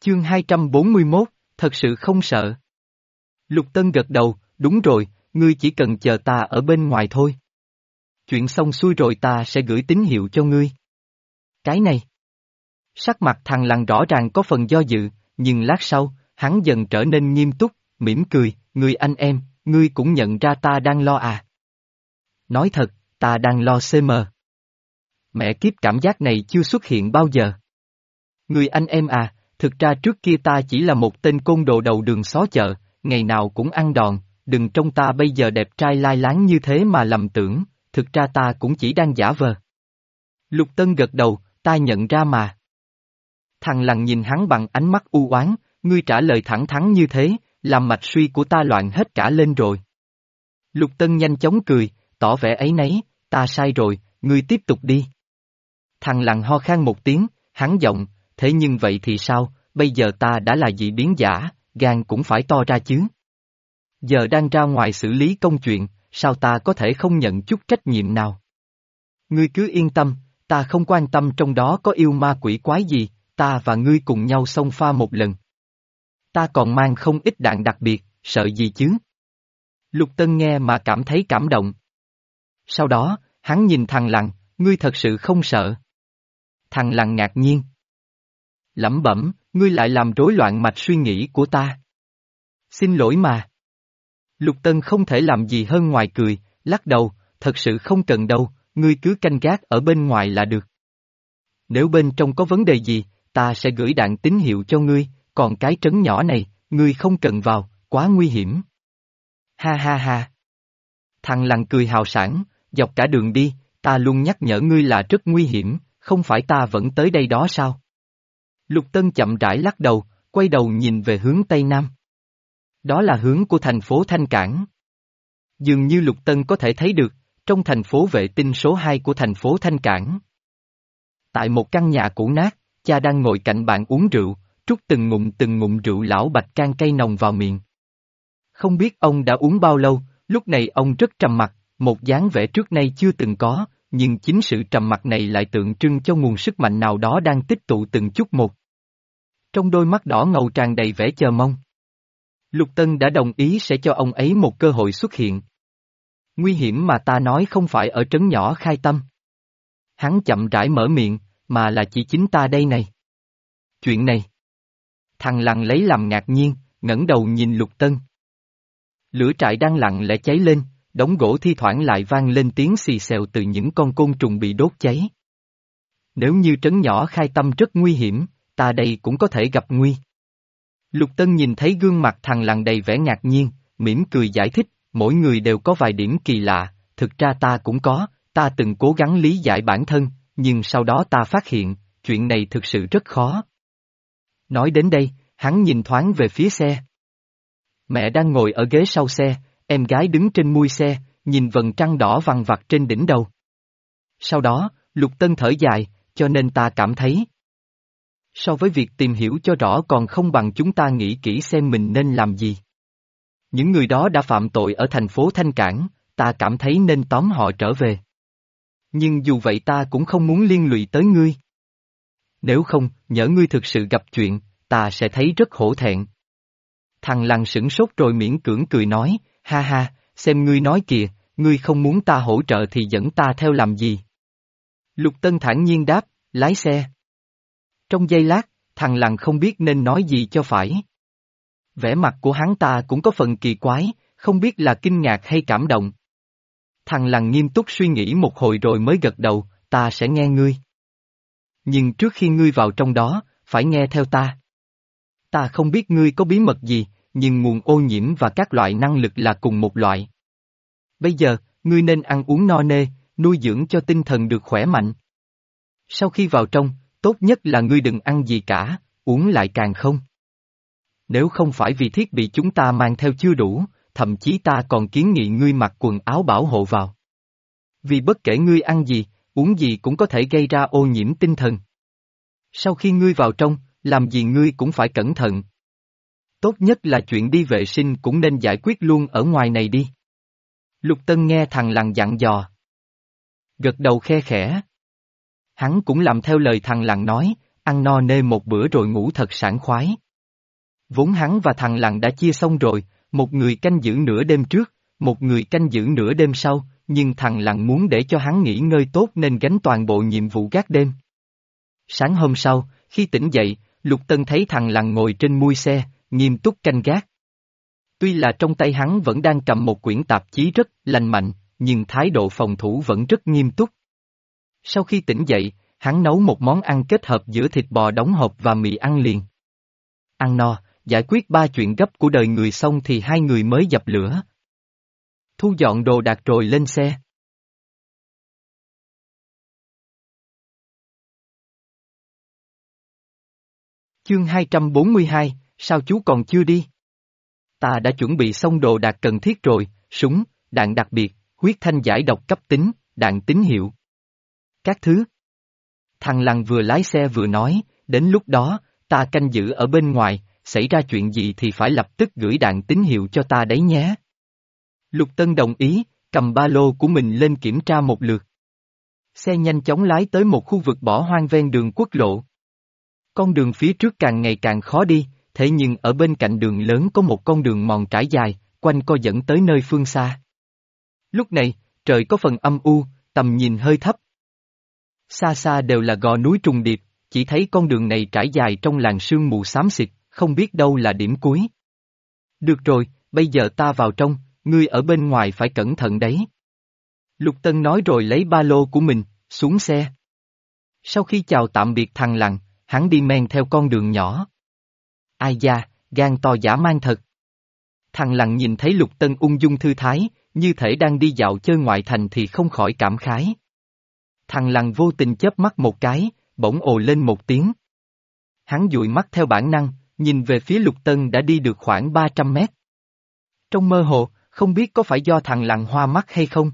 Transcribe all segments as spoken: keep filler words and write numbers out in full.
Chương hai trăm bốn mươi mốt, thật sự không sợ. Lục Tân gật đầu, đúng rồi, ngươi chỉ cần chờ ta ở bên ngoài thôi. Chuyện xong xuôi rồi ta sẽ gửi tín hiệu cho ngươi. Cái này. Sắc mặt thằng Lằn rõ ràng có phần do dự, nhưng lát sau, hắn dần trở nên nghiêm túc, mỉm cười, người anh em, ngươi cũng nhận ra ta đang lo à. Nói thật, ta đang lo xê em. Mẹ kiếp, cảm giác này chưa xuất hiện bao giờ. Người anh em à, thực ra trước kia ta chỉ là một tên côn đồ đầu đường xó chợ, ngày nào cũng ăn đòn, đừng trông ta bây giờ đẹp trai lai láng như thế mà lầm tưởng, thực ra ta cũng chỉ đang giả vờ. Lục Tân gật đầu, ta nhận ra mà. Thằng Lằn nhìn hắn bằng ánh mắt u oán, ngươi trả lời thẳng thắn như thế, làm mạch suy của ta loạn hết cả lên rồi. Lục Tân nhanh chóng cười, tỏ vẻ áy náy, ta sai rồi, ngươi tiếp tục đi. Thằng Lằn ho khan một tiếng, hắn giọng, thế nhưng vậy thì sao, bây giờ ta đã là dị biến giả, gan cũng phải to ra chứ. Giờ đang ra ngoài xử lý công chuyện, sao ta có thể không nhận chút trách nhiệm nào? Ngươi cứ yên tâm, ta không quan tâm trong đó có yêu ma quỷ quái gì, ta và ngươi cùng nhau xông pha một lần. Ta còn mang không ít đạn đặc biệt, sợ gì chứ? Lục Tân nghe mà cảm thấy cảm động. Sau đó, hắn nhìn thằng Lằn, ngươi thật sự không sợ. Thằng Lằn ngạc nhiên. Lẩm bẩm, ngươi lại làm rối loạn mạch suy nghĩ của ta. Xin lỗi mà. Lục Tân không thể làm gì hơn ngoài cười, lắc đầu, thật sự không cần đâu, ngươi cứ canh gác ở bên ngoài là được. Nếu bên trong có vấn đề gì, ta sẽ gửi đạn tín hiệu cho ngươi, còn cái trấn nhỏ này, ngươi không cần vào, quá nguy hiểm. Ha ha ha. Thằng Lằn cười hào sảng, dọc cả đường đi, ta luôn nhắc nhở ngươi là rất nguy hiểm, không phải ta vẫn tới đây đó sao? Lục Tân chậm rãi lắc đầu, quay đầu nhìn về hướng Tây Nam. Đó là hướng của thành phố Thanh Cảng. Dường như Lục Tân có thể thấy được, trong thành phố vệ tinh số hai của thành phố Thanh Cảng. Tại một căn nhà cũ nát, cha đang ngồi cạnh bàn uống rượu, trút từng ngụm từng ngụm rượu lão bạch can cây nồng vào miệng. Không biết ông đã uống bao lâu, lúc này ông rất trầm mặc, một dáng vẻ trước nay chưa từng có, nhưng chính sự trầm mặc này lại tượng trưng cho nguồn sức mạnh nào đó đang tích tụ từng chút một. Trong đôi mắt đỏ ngầu tràn đầy vẻ chờ mong. Lục Tân đã đồng ý sẽ cho ông ấy một cơ hội xuất hiện. Nguy hiểm mà ta nói không phải ở trấn nhỏ Khai Tâm. Hắn chậm rãi mở miệng, mà là chỉ chính ta đây này. Chuyện này. Thằng Lằn lấy làm ngạc nhiên, ngẩng đầu nhìn Lục Tân. Lửa trại đang lặng lẽ cháy lên, đống gỗ thi thoảng lại vang lên tiếng xì xèo từ những con côn trùng bị đốt cháy. Nếu như trấn nhỏ Khai Tâm rất nguy hiểm, ta đây cũng có thể gặp nguy. Lục Tân nhìn thấy gương mặt thằng Lằn đầy vẻ ngạc nhiên, mỉm cười giải thích, mỗi người đều có vài điểm kỳ lạ, thực ra ta cũng có, ta từng cố gắng lý giải bản thân, nhưng sau đó ta phát hiện, chuyện này thực sự rất khó. Nói đến đây, hắn nhìn thoáng về phía xe. Mẹ đang ngồi ở ghế sau xe, em gái đứng trên mui xe, nhìn vầng trăng đỏ vằng vặc trên đỉnh đầu. Sau đó, Lục Tân thở dài, cho nên ta cảm thấy. So với việc tìm hiểu cho rõ còn không bằng chúng ta nghĩ kỹ xem mình nên làm gì. Những người đó đã phạm tội ở thành phố Thanh Cảng, ta cảm thấy nên tóm họ trở về. Nhưng dù vậy ta cũng không muốn liên lụy tới ngươi. Nếu không, nhỡ ngươi thực sự gặp chuyện, ta sẽ thấy rất hổ thẹn. Thằng Lằn sửng sốt rồi miễn cưỡng cười nói, ha ha, xem ngươi nói kìa, ngươi không muốn ta hỗ trợ thì dẫn ta theo làm gì. Lục Tân thản nhiên đáp, lái xe. Trong giây lát, thằng Lằn không biết nên nói gì cho phải. Vẻ mặt của hắn ta cũng có phần kỳ quái, không biết là kinh ngạc hay cảm động. Thằng Lằn nghiêm túc suy nghĩ một hồi rồi mới gật đầu, ta sẽ nghe ngươi. Nhưng trước khi ngươi vào trong đó, phải nghe theo ta. Ta không biết ngươi có bí mật gì, nhưng nguồn ô nhiễm và các loại năng lực là cùng một loại. Bây giờ, ngươi nên ăn uống no nê, nuôi dưỡng cho tinh thần được khỏe mạnh. Sau khi vào trong, tốt nhất là ngươi đừng ăn gì cả, uống lại càng không. Nếu không phải vì thiết bị chúng ta mang theo chưa đủ, thậm chí ta còn kiến nghị ngươi mặc quần áo bảo hộ vào. Vì bất kể ngươi ăn gì, uống gì cũng có thể gây ra ô nhiễm tinh thần. Sau khi ngươi vào trong, làm gì ngươi cũng phải cẩn thận. Tốt nhất là chuyện đi vệ sinh cũng nên giải quyết luôn ở ngoài này đi. Lục Tân nghe thằng Lằn dặn dò. Gật đầu khe khẽ. Hắn cũng làm theo lời thằng Lằn nói, ăn no nê một bữa rồi ngủ thật sảng khoái. Vốn hắn và thằng Lằn đã chia xong rồi, một người canh giữ nửa đêm trước, một người canh giữ nửa đêm sau, nhưng thằng Lằn muốn để cho hắn nghỉ ngơi tốt nên gánh toàn bộ nhiệm vụ gác đêm. Sáng hôm sau, khi tỉnh dậy, Lục Tân thấy thằng Lằn ngồi trên mui xe, nghiêm túc canh gác. Tuy là trong tay hắn vẫn đang cầm một quyển tạp chí rất lành mạnh, nhưng thái độ phòng thủ vẫn rất nghiêm túc. Sau khi tỉnh dậy, hắn nấu một món ăn kết hợp giữa thịt bò đóng hộp và mì ăn liền. Ăn no, giải quyết ba chuyện gấp của đời người xong thì hai người mới dập lửa. Thu dọn đồ đạc rồi lên xe. Chương hai trăm bốn mươi hai, sao chú còn chưa đi? Ta đã chuẩn bị xong đồ đạc cần thiết rồi, súng, đạn đặc biệt, huyết thanh giải độc cấp tính, đạn tín hiệu. Các thứ. Thằng Lằn vừa lái xe vừa nói, đến lúc đó, ta canh giữ ở bên ngoài, xảy ra chuyện gì thì phải lập tức gửi đạn tín hiệu cho ta đấy nhé. Lục Tân đồng ý, cầm ba lô của mình lên kiểm tra một lượt. Xe nhanh chóng lái tới một khu vực bỏ hoang ven đường quốc lộ. Con đường phía trước càng ngày càng khó đi, thế nhưng ở bên cạnh đường lớn có một con đường mòn trải dài, quanh co dẫn tới nơi phương xa. Lúc này, trời có phần âm u, tầm nhìn hơi thấp. Xa xa đều là gò núi trùng điệp, chỉ thấy con đường này trải dài trong làn sương mù xám xịt, không biết đâu là điểm cuối. Được rồi, bây giờ ta vào trong, ngươi ở bên ngoài phải cẩn thận đấy. Lục Tân nói rồi lấy ba lô của mình, xuống xe. Sau khi chào tạm biệt thằng Lằn, hắn đi men theo con đường nhỏ. Ai da, gan to dã man thật. Thằng Lằn nhìn thấy Lục Tân ung dung thư thái, như thể đang đi dạo chơi ngoại thành thì không khỏi cảm khái. Thằng Lằn vô tình chớp mắt một cái, bỗng ồ lên một tiếng. Hắn dụi mắt theo bản năng, nhìn về phía Lục Tân đã đi được khoảng ba trăm mét. Trong mơ hồ, không biết có phải do thằng Lằn hoa mắt hay không.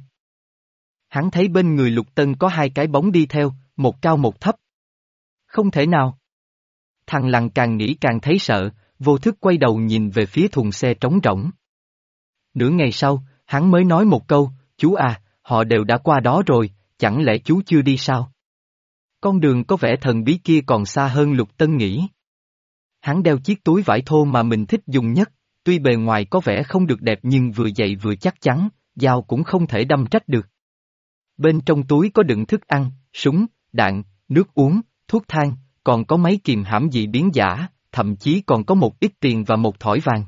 Hắn thấy bên người Lục Tân có hai cái bóng đi theo, một cao một thấp. Không thể nào. Thằng Lằn càng nghĩ càng thấy sợ, vô thức quay đầu nhìn về phía thùng xe trống rỗng. Nửa ngày sau, hắn mới nói một câu, chú à, họ đều đã qua đó rồi, chẳng lẽ chú chưa đi sao? Con đường có vẻ thần bí kia còn xa hơn Lục Tân nghĩ. Hắn đeo chiếc túi vải thô mà mình thích dùng nhất, tuy bề ngoài có vẻ không được đẹp nhưng vừa dày vừa chắc chắn, dao cũng không thể đâm trách được. Bên trong túi có đựng thức ăn, súng, đạn, nước uống, thuốc thang, còn có mấy kiềm hãm dị biến giả, thậm chí còn có một ít tiền và một thỏi vàng.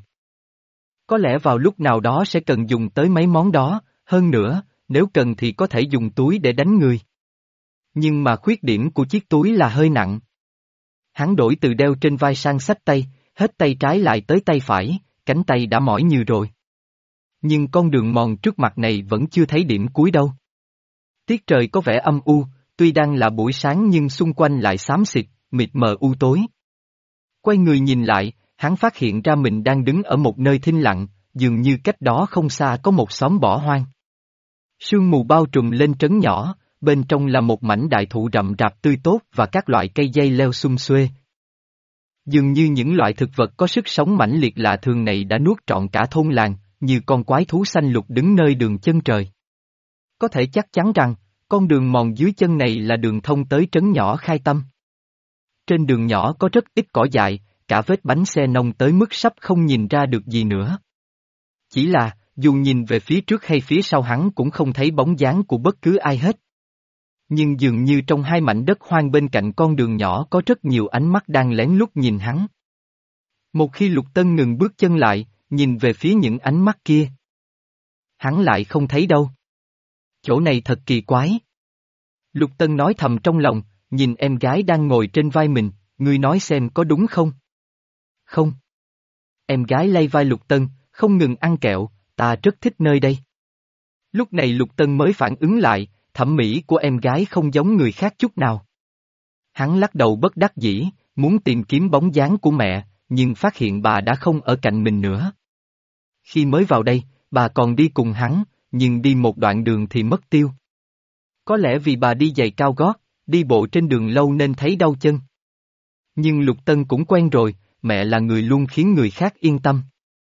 Có lẽ vào lúc nào đó sẽ cần dùng tới mấy món đó, hơn nữa, nếu cần thì có thể dùng túi để đánh người. Nhưng mà khuyết điểm của chiếc túi là hơi nặng. Hắn đổi từ đeo trên vai sang xách tay, hết tay trái lại tới tay phải, cánh tay đã mỏi như rồi. Nhưng con đường mòn trước mặt này vẫn chưa thấy điểm cuối đâu. Tiết trời có vẻ âm u, tuy đang là buổi sáng nhưng xung quanh lại xám xịt, mịt mờ u tối. Quay người nhìn lại, hắn phát hiện ra mình đang đứng ở một nơi thinh lặng, dường như cách đó không xa có một xóm bỏ hoang. Sương mù bao trùm lên trấn nhỏ, bên trong là một mảnh đại thụ rậm rạp tươi tốt và các loại cây dây leo sum xuê. Dường như những loại thực vật có sức sống mãnh liệt lạ thường này đã nuốt trọn cả thôn làng, như con quái thú xanh lục đứng nơi đường chân trời. Có thể chắc chắn rằng, con đường mòn dưới chân này là đường thông tới trấn nhỏ Khai Tâm. Trên đường nhỏ có rất ít cỏ dại, cả vết bánh xe nông tới mức sắp không nhìn ra được gì nữa. Chỉ là, dù nhìn về phía trước hay phía sau hắn cũng không thấy bóng dáng của bất cứ ai hết. Nhưng dường như trong hai mảnh đất hoang bên cạnh con đường nhỏ có rất nhiều ánh mắt đang lén lút nhìn hắn. Một khi Lục Tân ngừng bước chân lại, nhìn về phía những ánh mắt kia. Hắn lại không thấy đâu. Chỗ này thật kỳ quái. Lục Tân nói thầm trong lòng, nhìn em gái đang ngồi trên vai mình, ngươi nói xem có đúng không? Không. Em gái lay vai Lục Tân, không ngừng ăn kẹo, ta rất thích nơi đây. Lúc này Lục Tân mới phản ứng lại, thẩm mỹ của em gái không giống người khác chút nào. Hắn lắc đầu bất đắc dĩ, muốn tìm kiếm bóng dáng của mẹ, nhưng phát hiện bà đã không ở cạnh mình nữa. Khi mới vào đây, bà còn đi cùng hắn, nhưng đi một đoạn đường thì mất tiêu. Có lẽ vì bà đi giày cao gót, đi bộ trên đường lâu nên thấy đau chân. Nhưng Lục Tân cũng quen rồi, mẹ là người luôn khiến người khác yên tâm.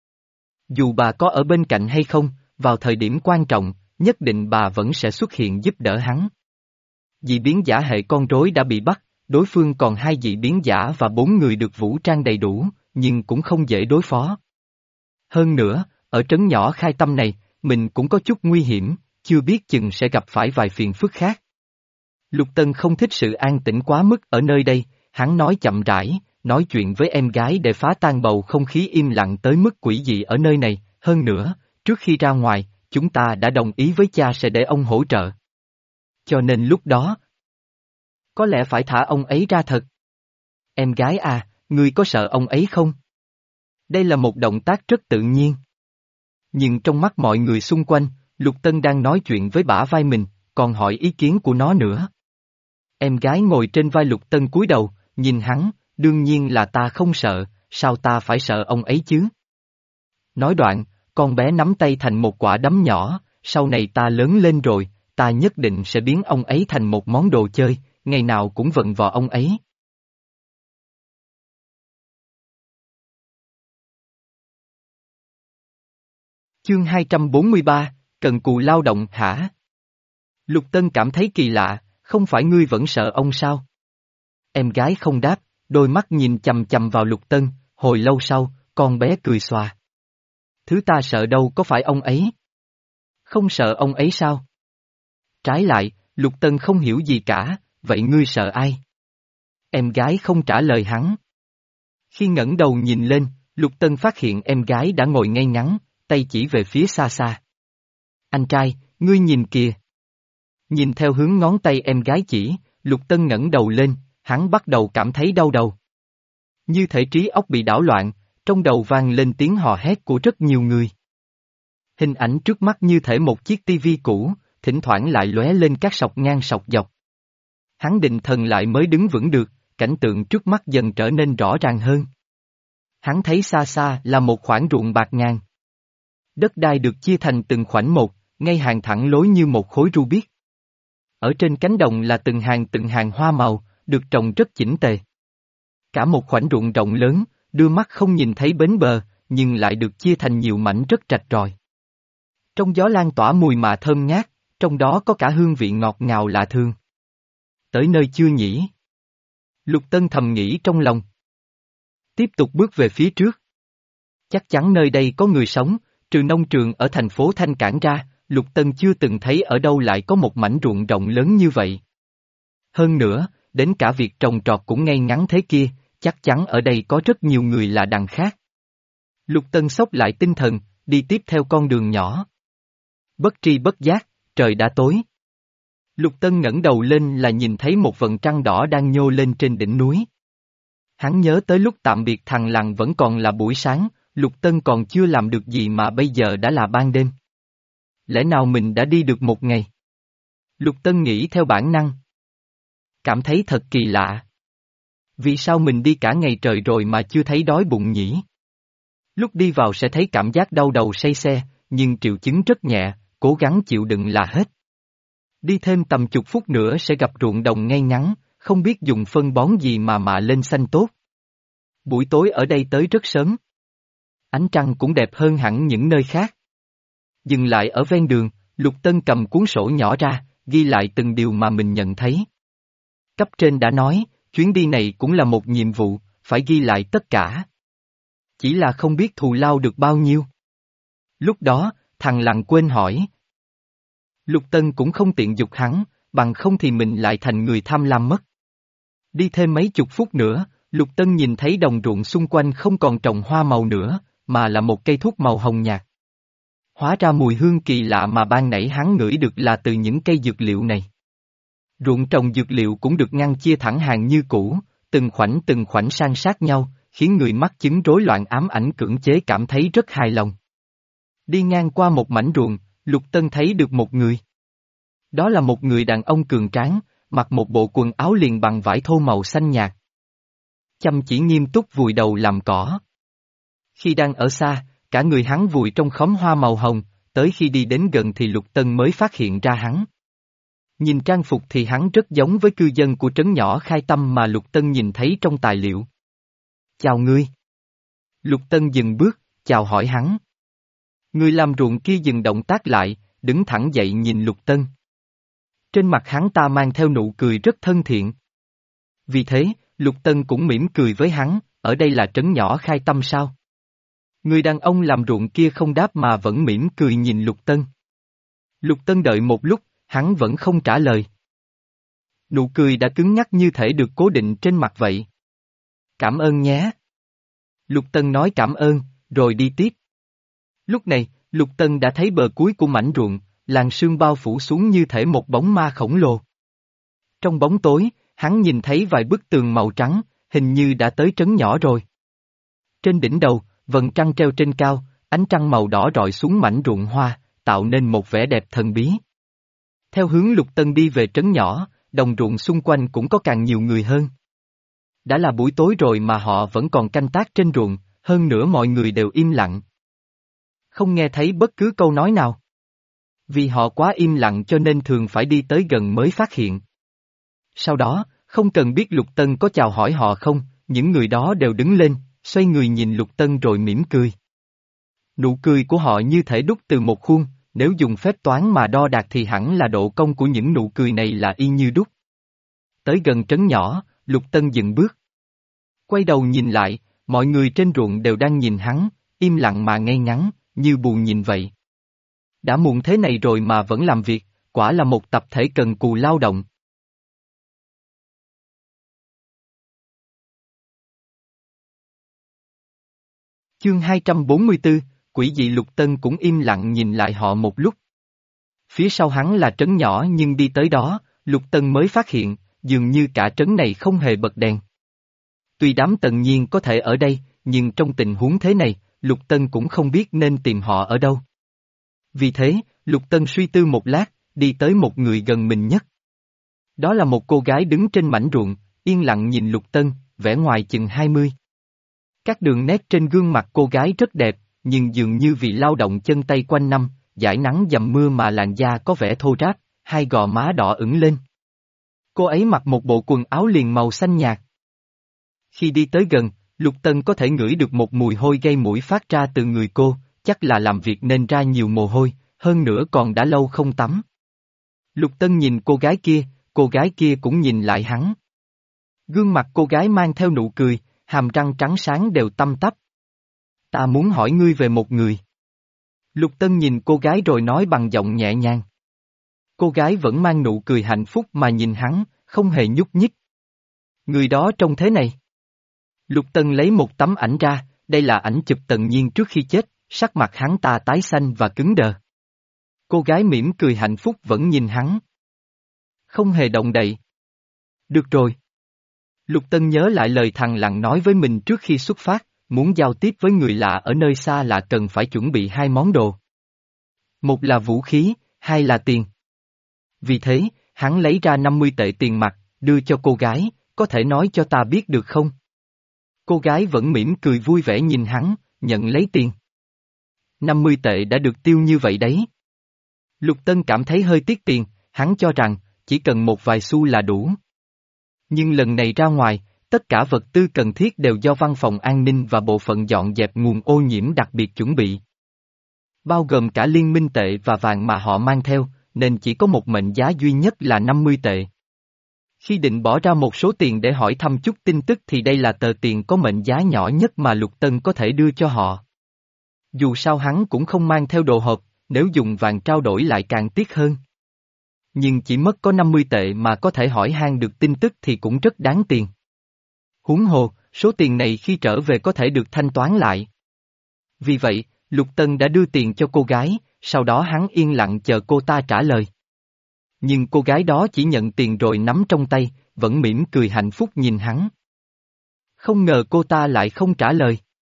Dù bà có ở bên cạnh hay không, vào thời điểm quan trọng, nhất định bà vẫn sẽ xuất hiện giúp đỡ hắn. Dị biến giả hệ con rối đã bị bắt, đối phương còn hai dị biến giả và bốn người được vũ trang đầy đủ, nhưng cũng không dễ đối phó. Hơn nữa, ở trấn nhỏ Khai Tâm này, mình cũng có chút nguy hiểm, chưa biết chừng sẽ gặp phải vài phiền phức khác. Lục Tân không thích sự an tĩnh quá mức ở nơi đây, hắn nói chậm rãi, nói chuyện với em gái để phá tan bầu không khí im lặng tới mức quỷ dị ở nơi này, hơn nữa, trước khi ra ngoài, chúng ta đã đồng ý với cha sẽ để ông hỗ trợ. Cho nên lúc đó, có lẽ phải thả ông ấy ra thật. Em gái à, ngươi có sợ ông ấy không? Đây là một động tác rất tự nhiên. Nhưng trong mắt mọi người xung quanh, Lục Tân đang nói chuyện với bả vai mình, còn hỏi ý kiến của nó nữa. Em gái ngồi trên vai Lục Tân cúi đầu, nhìn hắn, đương nhiên là ta không sợ, sao ta phải sợ ông ấy chứ? Nói đoạn, con bé nắm tay thành một quả đấm nhỏ, sau này ta lớn lên rồi, ta nhất định sẽ biến ông ấy thành một món đồ chơi, ngày nào cũng vận vò ông ấy. Chương hai trăm bốn mươi ba, cần cù lao động hả? Lục Tân cảm thấy kỳ lạ, không phải ngươi vẫn sợ ông sao? Em gái không đáp, đôi mắt nhìn chằm chằm vào Lục Tân, hồi lâu sau, con bé cười xòa. Thứ ta sợ đâu có phải ông ấy. Không sợ ông ấy sao? Trái lại, Lục Tân không hiểu gì cả, vậy ngươi sợ ai? Em gái không trả lời hắn. Khi ngẩng đầu nhìn lên, Lục Tân phát hiện em gái đã ngồi ngay ngắn, tay chỉ về phía xa xa. Anh trai, ngươi nhìn kìa. Nhìn theo hướng ngón tay em gái chỉ, Lục Tân ngẩng đầu lên, hắn bắt đầu cảm thấy đau đầu. Như thể trí óc bị đảo loạn, trong đầu vang lên tiếng hò hét của rất nhiều người. Hình ảnh trước mắt như thể một chiếc tivi cũ, thỉnh thoảng lại lóe lên các sọc ngang sọc dọc. Hắn định thần lại mới đứng vững được, cảnh tượng trước mắt dần trở nên rõ ràng hơn. Hắn thấy xa xa là một khoảng ruộng bạc ngàn. Đất đai được chia thành từng khoảnh một, ngay hàng thẳng lối như một khối rubic. Ở trên cánh đồng là từng hàng từng hàng hoa màu, được trồng rất chỉnh tề. Cả một khoảnh ruộng rộng lớn, đưa mắt không nhìn thấy bến bờ, nhưng lại được chia thành nhiều mảnh rất rạch ròi. Trong gió lan tỏa mùi mạ thơm ngát, trong đó có cả hương vị ngọt ngào lạ thường. Tới nơi chưa nhỉ? Lục Tân thầm nghĩ trong lòng. Tiếp tục bước về phía trước. Chắc chắn nơi đây có người sống, trừ nông trường ở thành phố Thanh Cảng ra, Lục Tân chưa từng thấy ở đâu lại có một mảnh ruộng rộng lớn như vậy. Hơn nữa, đến cả việc trồng trọt cũng ngay ngắn thế kia, chắc chắn ở đây có rất nhiều người là đằng khác. Lục Tân xốc lại tinh thần, đi tiếp theo con đường nhỏ. Bất tri bất giác, trời đã tối. Lục Tân ngẩng đầu lên là nhìn thấy một vầng trăng đỏ đang nhô lên trên đỉnh núi. Hắn nhớ tới lúc tạm biệt thằng lằn vẫn còn là buổi sáng, Lục Tân còn chưa làm được gì mà bây giờ đã là ban đêm. Lẽ nào mình đã đi được một ngày? Lục Tân nghĩ theo bản năng. Cảm thấy thật kỳ lạ. Vì sao mình đi cả ngày trời rồi mà chưa thấy đói bụng nhỉ? Lúc đi vào sẽ thấy cảm giác đau đầu say xe, nhưng triệu chứng rất nhẹ, cố gắng chịu đựng là hết. Đi thêm tầm chục phút nữa sẽ gặp ruộng đồng ngay ngắn, không biết dùng phân bón gì mà mạ lên xanh tốt. Buổi tối ở đây tới rất sớm. Ánh trăng cũng đẹp hơn hẳn những nơi khác. Dừng lại ở ven đường, Lục Tân cầm cuốn sổ nhỏ ra, ghi lại từng điều mà mình nhận thấy. Cấp trên đã nói, chuyến đi này cũng là một nhiệm vụ, phải ghi lại tất cả. Chỉ là không biết thù lao được bao nhiêu. Lúc đó, thằng lằn quên hỏi. Lục Tân cũng không tiện giục hắn, bằng không thì mình lại thành người tham lam mất. Đi thêm mấy chục phút nữa, Lục Tân nhìn thấy đồng ruộng xung quanh không còn trồng hoa màu nữa, mà là một cây thuốc màu hồng nhạt. Hóa ra mùi hương kỳ lạ mà ban nãy hắn ngửi được là từ những cây dược liệu này. Ruộng trồng dược liệu cũng được ngăn chia thẳng hàng như cũ, từng khoảnh từng khoảnh san sát nhau, khiến người mắc chứng rối loạn ám ảnh cưỡng chế cảm thấy rất hài lòng. Đi ngang qua một mảnh ruộng, Lục Tân thấy được một người. Đó là một người đàn ông cường tráng, mặc một bộ quần áo liền bằng vải thô màu xanh nhạt. Chăm chỉ nghiêm túc vùi đầu làm cỏ. Khi đang ở xa, cả người hắn vùi trong khóm hoa màu hồng, tới khi đi đến gần thì Lục Tân mới phát hiện ra hắn. Nhìn trang phục thì hắn rất giống với cư dân của trấn nhỏ Khai Tâm mà Lục Tân nhìn thấy trong tài liệu. Chào ngươi. Lục Tân dừng bước, chào hỏi hắn. Người làm ruộng kia dừng động tác lại, đứng thẳng dậy nhìn Lục Tân. Trên mặt hắn ta mang theo nụ cười rất thân thiện. Vì thế, Lục Tân cũng mỉm cười với hắn, ở đây là trấn nhỏ Khai Tâm sao? Người đàn ông làm ruộng kia không đáp mà vẫn mỉm cười nhìn Lục Tân. Lục Tân đợi một lúc, hắn vẫn không trả lời. Nụ cười đã cứng nhắc như thể được cố định trên mặt vậy. Cảm ơn nhé. Lục Tân nói cảm ơn, rồi đi tiếp. Lúc này, Lục Tân đã thấy bờ cuối của mảnh ruộng, làn sương bao phủ xuống như thể một bóng ma khổng lồ. Trong bóng tối, hắn nhìn thấy vài bức tường màu trắng, hình như đã tới trấn nhỏ rồi. Trên đỉnh đầu, vầng trăng treo trên cao, ánh trăng màu đỏ rọi xuống mảnh ruộng hoa, tạo nên một vẻ đẹp thần bí. Theo hướng Lục Tân đi về trấn nhỏ, đồng ruộng xung quanh cũng có càng nhiều người hơn. Đã là buổi tối rồi mà họ vẫn còn canh tác trên ruộng, hơn nữa mọi người đều im lặng. Không nghe thấy bất cứ câu nói nào. Vì họ quá im lặng cho nên thường phải đi tới gần mới phát hiện. Sau đó, không cần biết Lục Tân có chào hỏi họ không, những người đó đều đứng lên, xoay người nhìn Lục Tân rồi mỉm cười. Nụ cười của họ như thể đúc từ một khuôn, nếu dùng phép toán mà đo đạc thì hẳn là độ cong của những nụ cười này là y như đúc. Tới gần trấn nhỏ, Lục Tân dừng bước. Quay đầu nhìn lại, mọi người trên ruộng đều đang nhìn hắn, im lặng mà ngây ngắn, như buồn nhìn vậy. Đã muộn thế này rồi mà vẫn làm việc, quả là một tập thể cần cù lao động. Chương hai trăm bốn mươi tư, quỷ dị. Lục Tân cũng im lặng nhìn lại họ một lúc. Phía sau hắn là trấn nhỏ nhưng đi tới đó, Lục Tân mới phát hiện, dường như cả trấn này không hề bật đèn. Tuy đám Tần Nhiên có thể ở đây, nhưng trong tình huống thế này, Lục Tân cũng không biết nên tìm họ ở đâu. Vì thế, Lục Tân suy tư một lát, đi tới một người gần mình nhất. Đó là một cô gái đứng trên mảnh ruộng, yên lặng nhìn Lục Tân, vẻ ngoài chừng hai mươi. Các đường nét trên gương mặt cô gái rất đẹp, nhưng dường như vì lao động chân tay quanh năm, dãi nắng dầm mưa mà làn da có vẻ thô ráp, hai gò má đỏ ửng lên. Cô ấy mặc một bộ quần áo liền màu xanh nhạt. Khi đi tới gần, Lục Tân có thể ngửi được một mùi hôi gây mũi phát ra từ người cô, chắc là làm việc nên ra nhiều mồ hôi, hơn nữa còn đã lâu không tắm. Lục Tân nhìn cô gái kia, cô gái kia cũng nhìn lại hắn. Gương mặt cô gái mang theo nụ cười, hàm răng trắng sáng đều tăm tắp. Ta muốn hỏi ngươi về một người. Lục Tân nhìn cô gái rồi nói bằng giọng nhẹ nhàng. Cô gái vẫn mang nụ cười hạnh phúc mà nhìn hắn, không hề nhúc nhích. Người đó trông thế này. Lục Tân lấy một tấm ảnh ra, đây là ảnh chụp Tần Nhiên trước khi chết, sắc mặt hắn ta tái xanh và cứng đờ. Cô gái mỉm cười hạnh phúc vẫn nhìn hắn. Không hề động đậy. Được rồi. Lục Tân nhớ lại lời thằng lặng nói với mình trước khi xuất phát, muốn giao tiếp với người lạ ở nơi xa là cần phải chuẩn bị hai món đồ. Một là vũ khí, hai là tiền. Vì thế, hắn lấy ra năm mươi tệ tiền mặt, đưa cho cô gái, có thể nói cho ta biết được không? Cô gái vẫn mỉm cười vui vẻ nhìn hắn, nhận lấy tiền. năm mươi tệ đã được tiêu như vậy đấy. Lục Tân cảm thấy hơi tiếc tiền, hắn cho rằng, chỉ cần một vài xu là đủ. Nhưng lần này ra ngoài, tất cả vật tư cần thiết đều do văn phòng an ninh và bộ phận dọn dẹp nguồn ô nhiễm đặc biệt chuẩn bị. Bao gồm cả liên minh tệ và vàng mà họ mang theo, nên chỉ có một mệnh giá duy nhất là năm mươi tệ. Khi định bỏ ra một số tiền để hỏi thăm chút tin tức thì đây là tờ tiền có mệnh giá nhỏ nhất mà Lục Tân có thể đưa cho họ. Dù sao hắn cũng không mang theo đồ hộp, nếu dùng vàng trao đổi lại càng tiếc hơn. Nhưng chỉ mất có năm mươi tệ mà có thể hỏi han được tin tức thì cũng rất đáng tiền. Huống hồ, số tiền này khi trở về có thể được thanh toán lại. Vì vậy, Lục Tân đã đưa tiền cho cô gái, sau đó hắn yên lặng chờ cô ta trả lời. Nhưng cô gái đó chỉ nhận tiền rồi nắm trong tay, vẫn mỉm cười hạnh phúc nhìn hắn. Không ngờ cô ta lại không trả lời.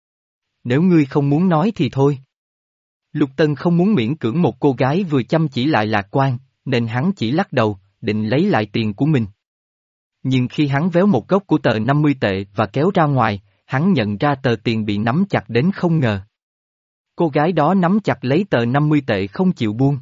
Nếu ngươi không muốn nói thì thôi. Lục Tân không muốn miễn cưỡng một cô gái vừa chăm chỉ lại lạc quan, nên hắn chỉ lắc đầu, định lấy lại tiền của mình. Nhưng khi hắn véo một góc của tờ năm mươi tệ và kéo ra ngoài, hắn nhận ra tờ tiền bị nắm chặt đến không ngờ. Cô gái đó nắm chặt lấy tờ năm mươi tệ không chịu buông.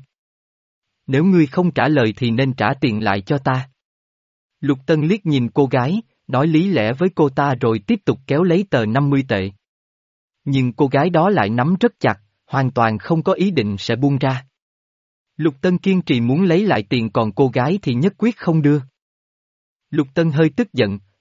Nếu ngươi không trả lời thì nên trả tiền lại cho ta. Lục Tân liếc nhìn cô gái, nói lý lẽ với cô ta rồi tiếp tục kéo lấy tờ năm mươi tệ. Nhưng cô gái đó lại nắm rất chặt, hoàn toàn không có ý định sẽ buông ra. Lục Tân kiên trì muốn lấy lại tiền còn cô gái thì nhất quyết không đưa. Lục Tân hơi tức giận,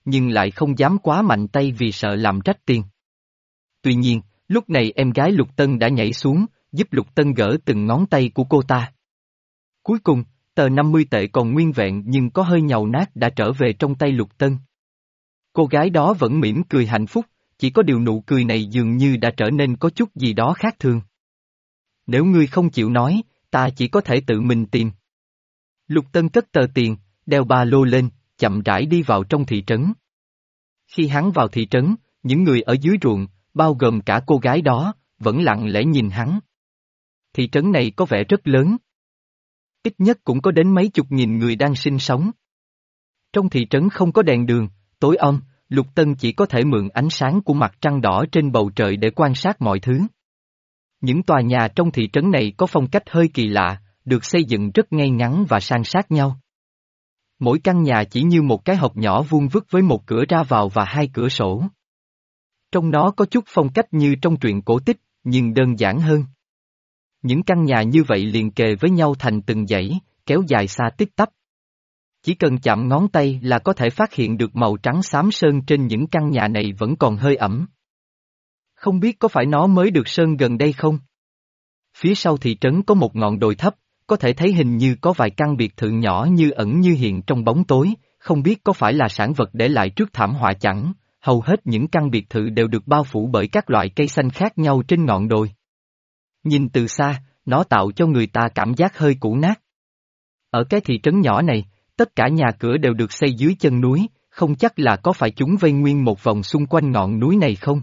nhưng lại không dám quá mạnh tay vì sợ làm trách tiền. Tuy nhiên, lúc này em gái Lục Tân đã nhảy xuống, giúp Lục Tân gỡ từng ngón tay của cô ta. Cuối cùng, tờ năm mươi tệ còn nguyên vẹn nhưng có hơi nhàu nát đã trở về trong tay Lục Tân. Cô gái đó vẫn mỉm cười hạnh phúc, chỉ có điều nụ cười này dường như đã trở nên có chút gì đó khác thường. Nếu ngươi không chịu nói, ta chỉ có thể tự mình tìm. Lục Tân cất tờ tiền, đeo ba lô lên, chậm rãi đi vào trong thị trấn. Khi hắn vào thị trấn, những người ở dưới ruộng, bao gồm cả cô gái đó, vẫn lặng lẽ nhìn hắn. Thị trấn này có vẻ rất lớn. Ít nhất cũng có đến mấy chục nghìn người đang sinh sống. Trong thị trấn không có đèn đường, tối om, Lục Tân chỉ có thể mượn ánh sáng của mặt trăng đỏ trên bầu trời để quan sát mọi thứ. Những tòa nhà trong thị trấn này có phong cách hơi kỳ lạ, được xây dựng rất ngay ngắn và san sát nhau. Mỗi căn nhà chỉ như một cái hộp nhỏ vuông vức với một cửa ra vào và hai cửa sổ. Trong nó có chút phong cách như trong truyện cổ tích, nhưng đơn giản hơn. Những căn nhà như vậy liền kề với nhau thành từng dãy, kéo dài xa tít tắp. Chỉ cần chạm ngón tay là có thể phát hiện được màu trắng xám sơn trên những căn nhà này vẫn còn hơi ẩm. Không biết có phải nó mới được sơn gần đây không? Phía sau thị trấn có một ngọn đồi thấp, có thể thấy hình như có vài căn biệt thự nhỏ như ẩn như hiện trong bóng tối, không biết có phải là sản vật để lại trước thảm họa chẳng, hầu hết những căn biệt thự đều được bao phủ bởi các loại cây xanh khác nhau trên ngọn đồi. Nhìn từ xa, nó tạo cho người ta cảm giác hơi cũ nát. Ở cái thị trấn nhỏ này, tất cả nhà cửa đều được xây dưới chân núi, không chắc là có phải chúng vây nguyên một vòng xung quanh ngọn núi này không?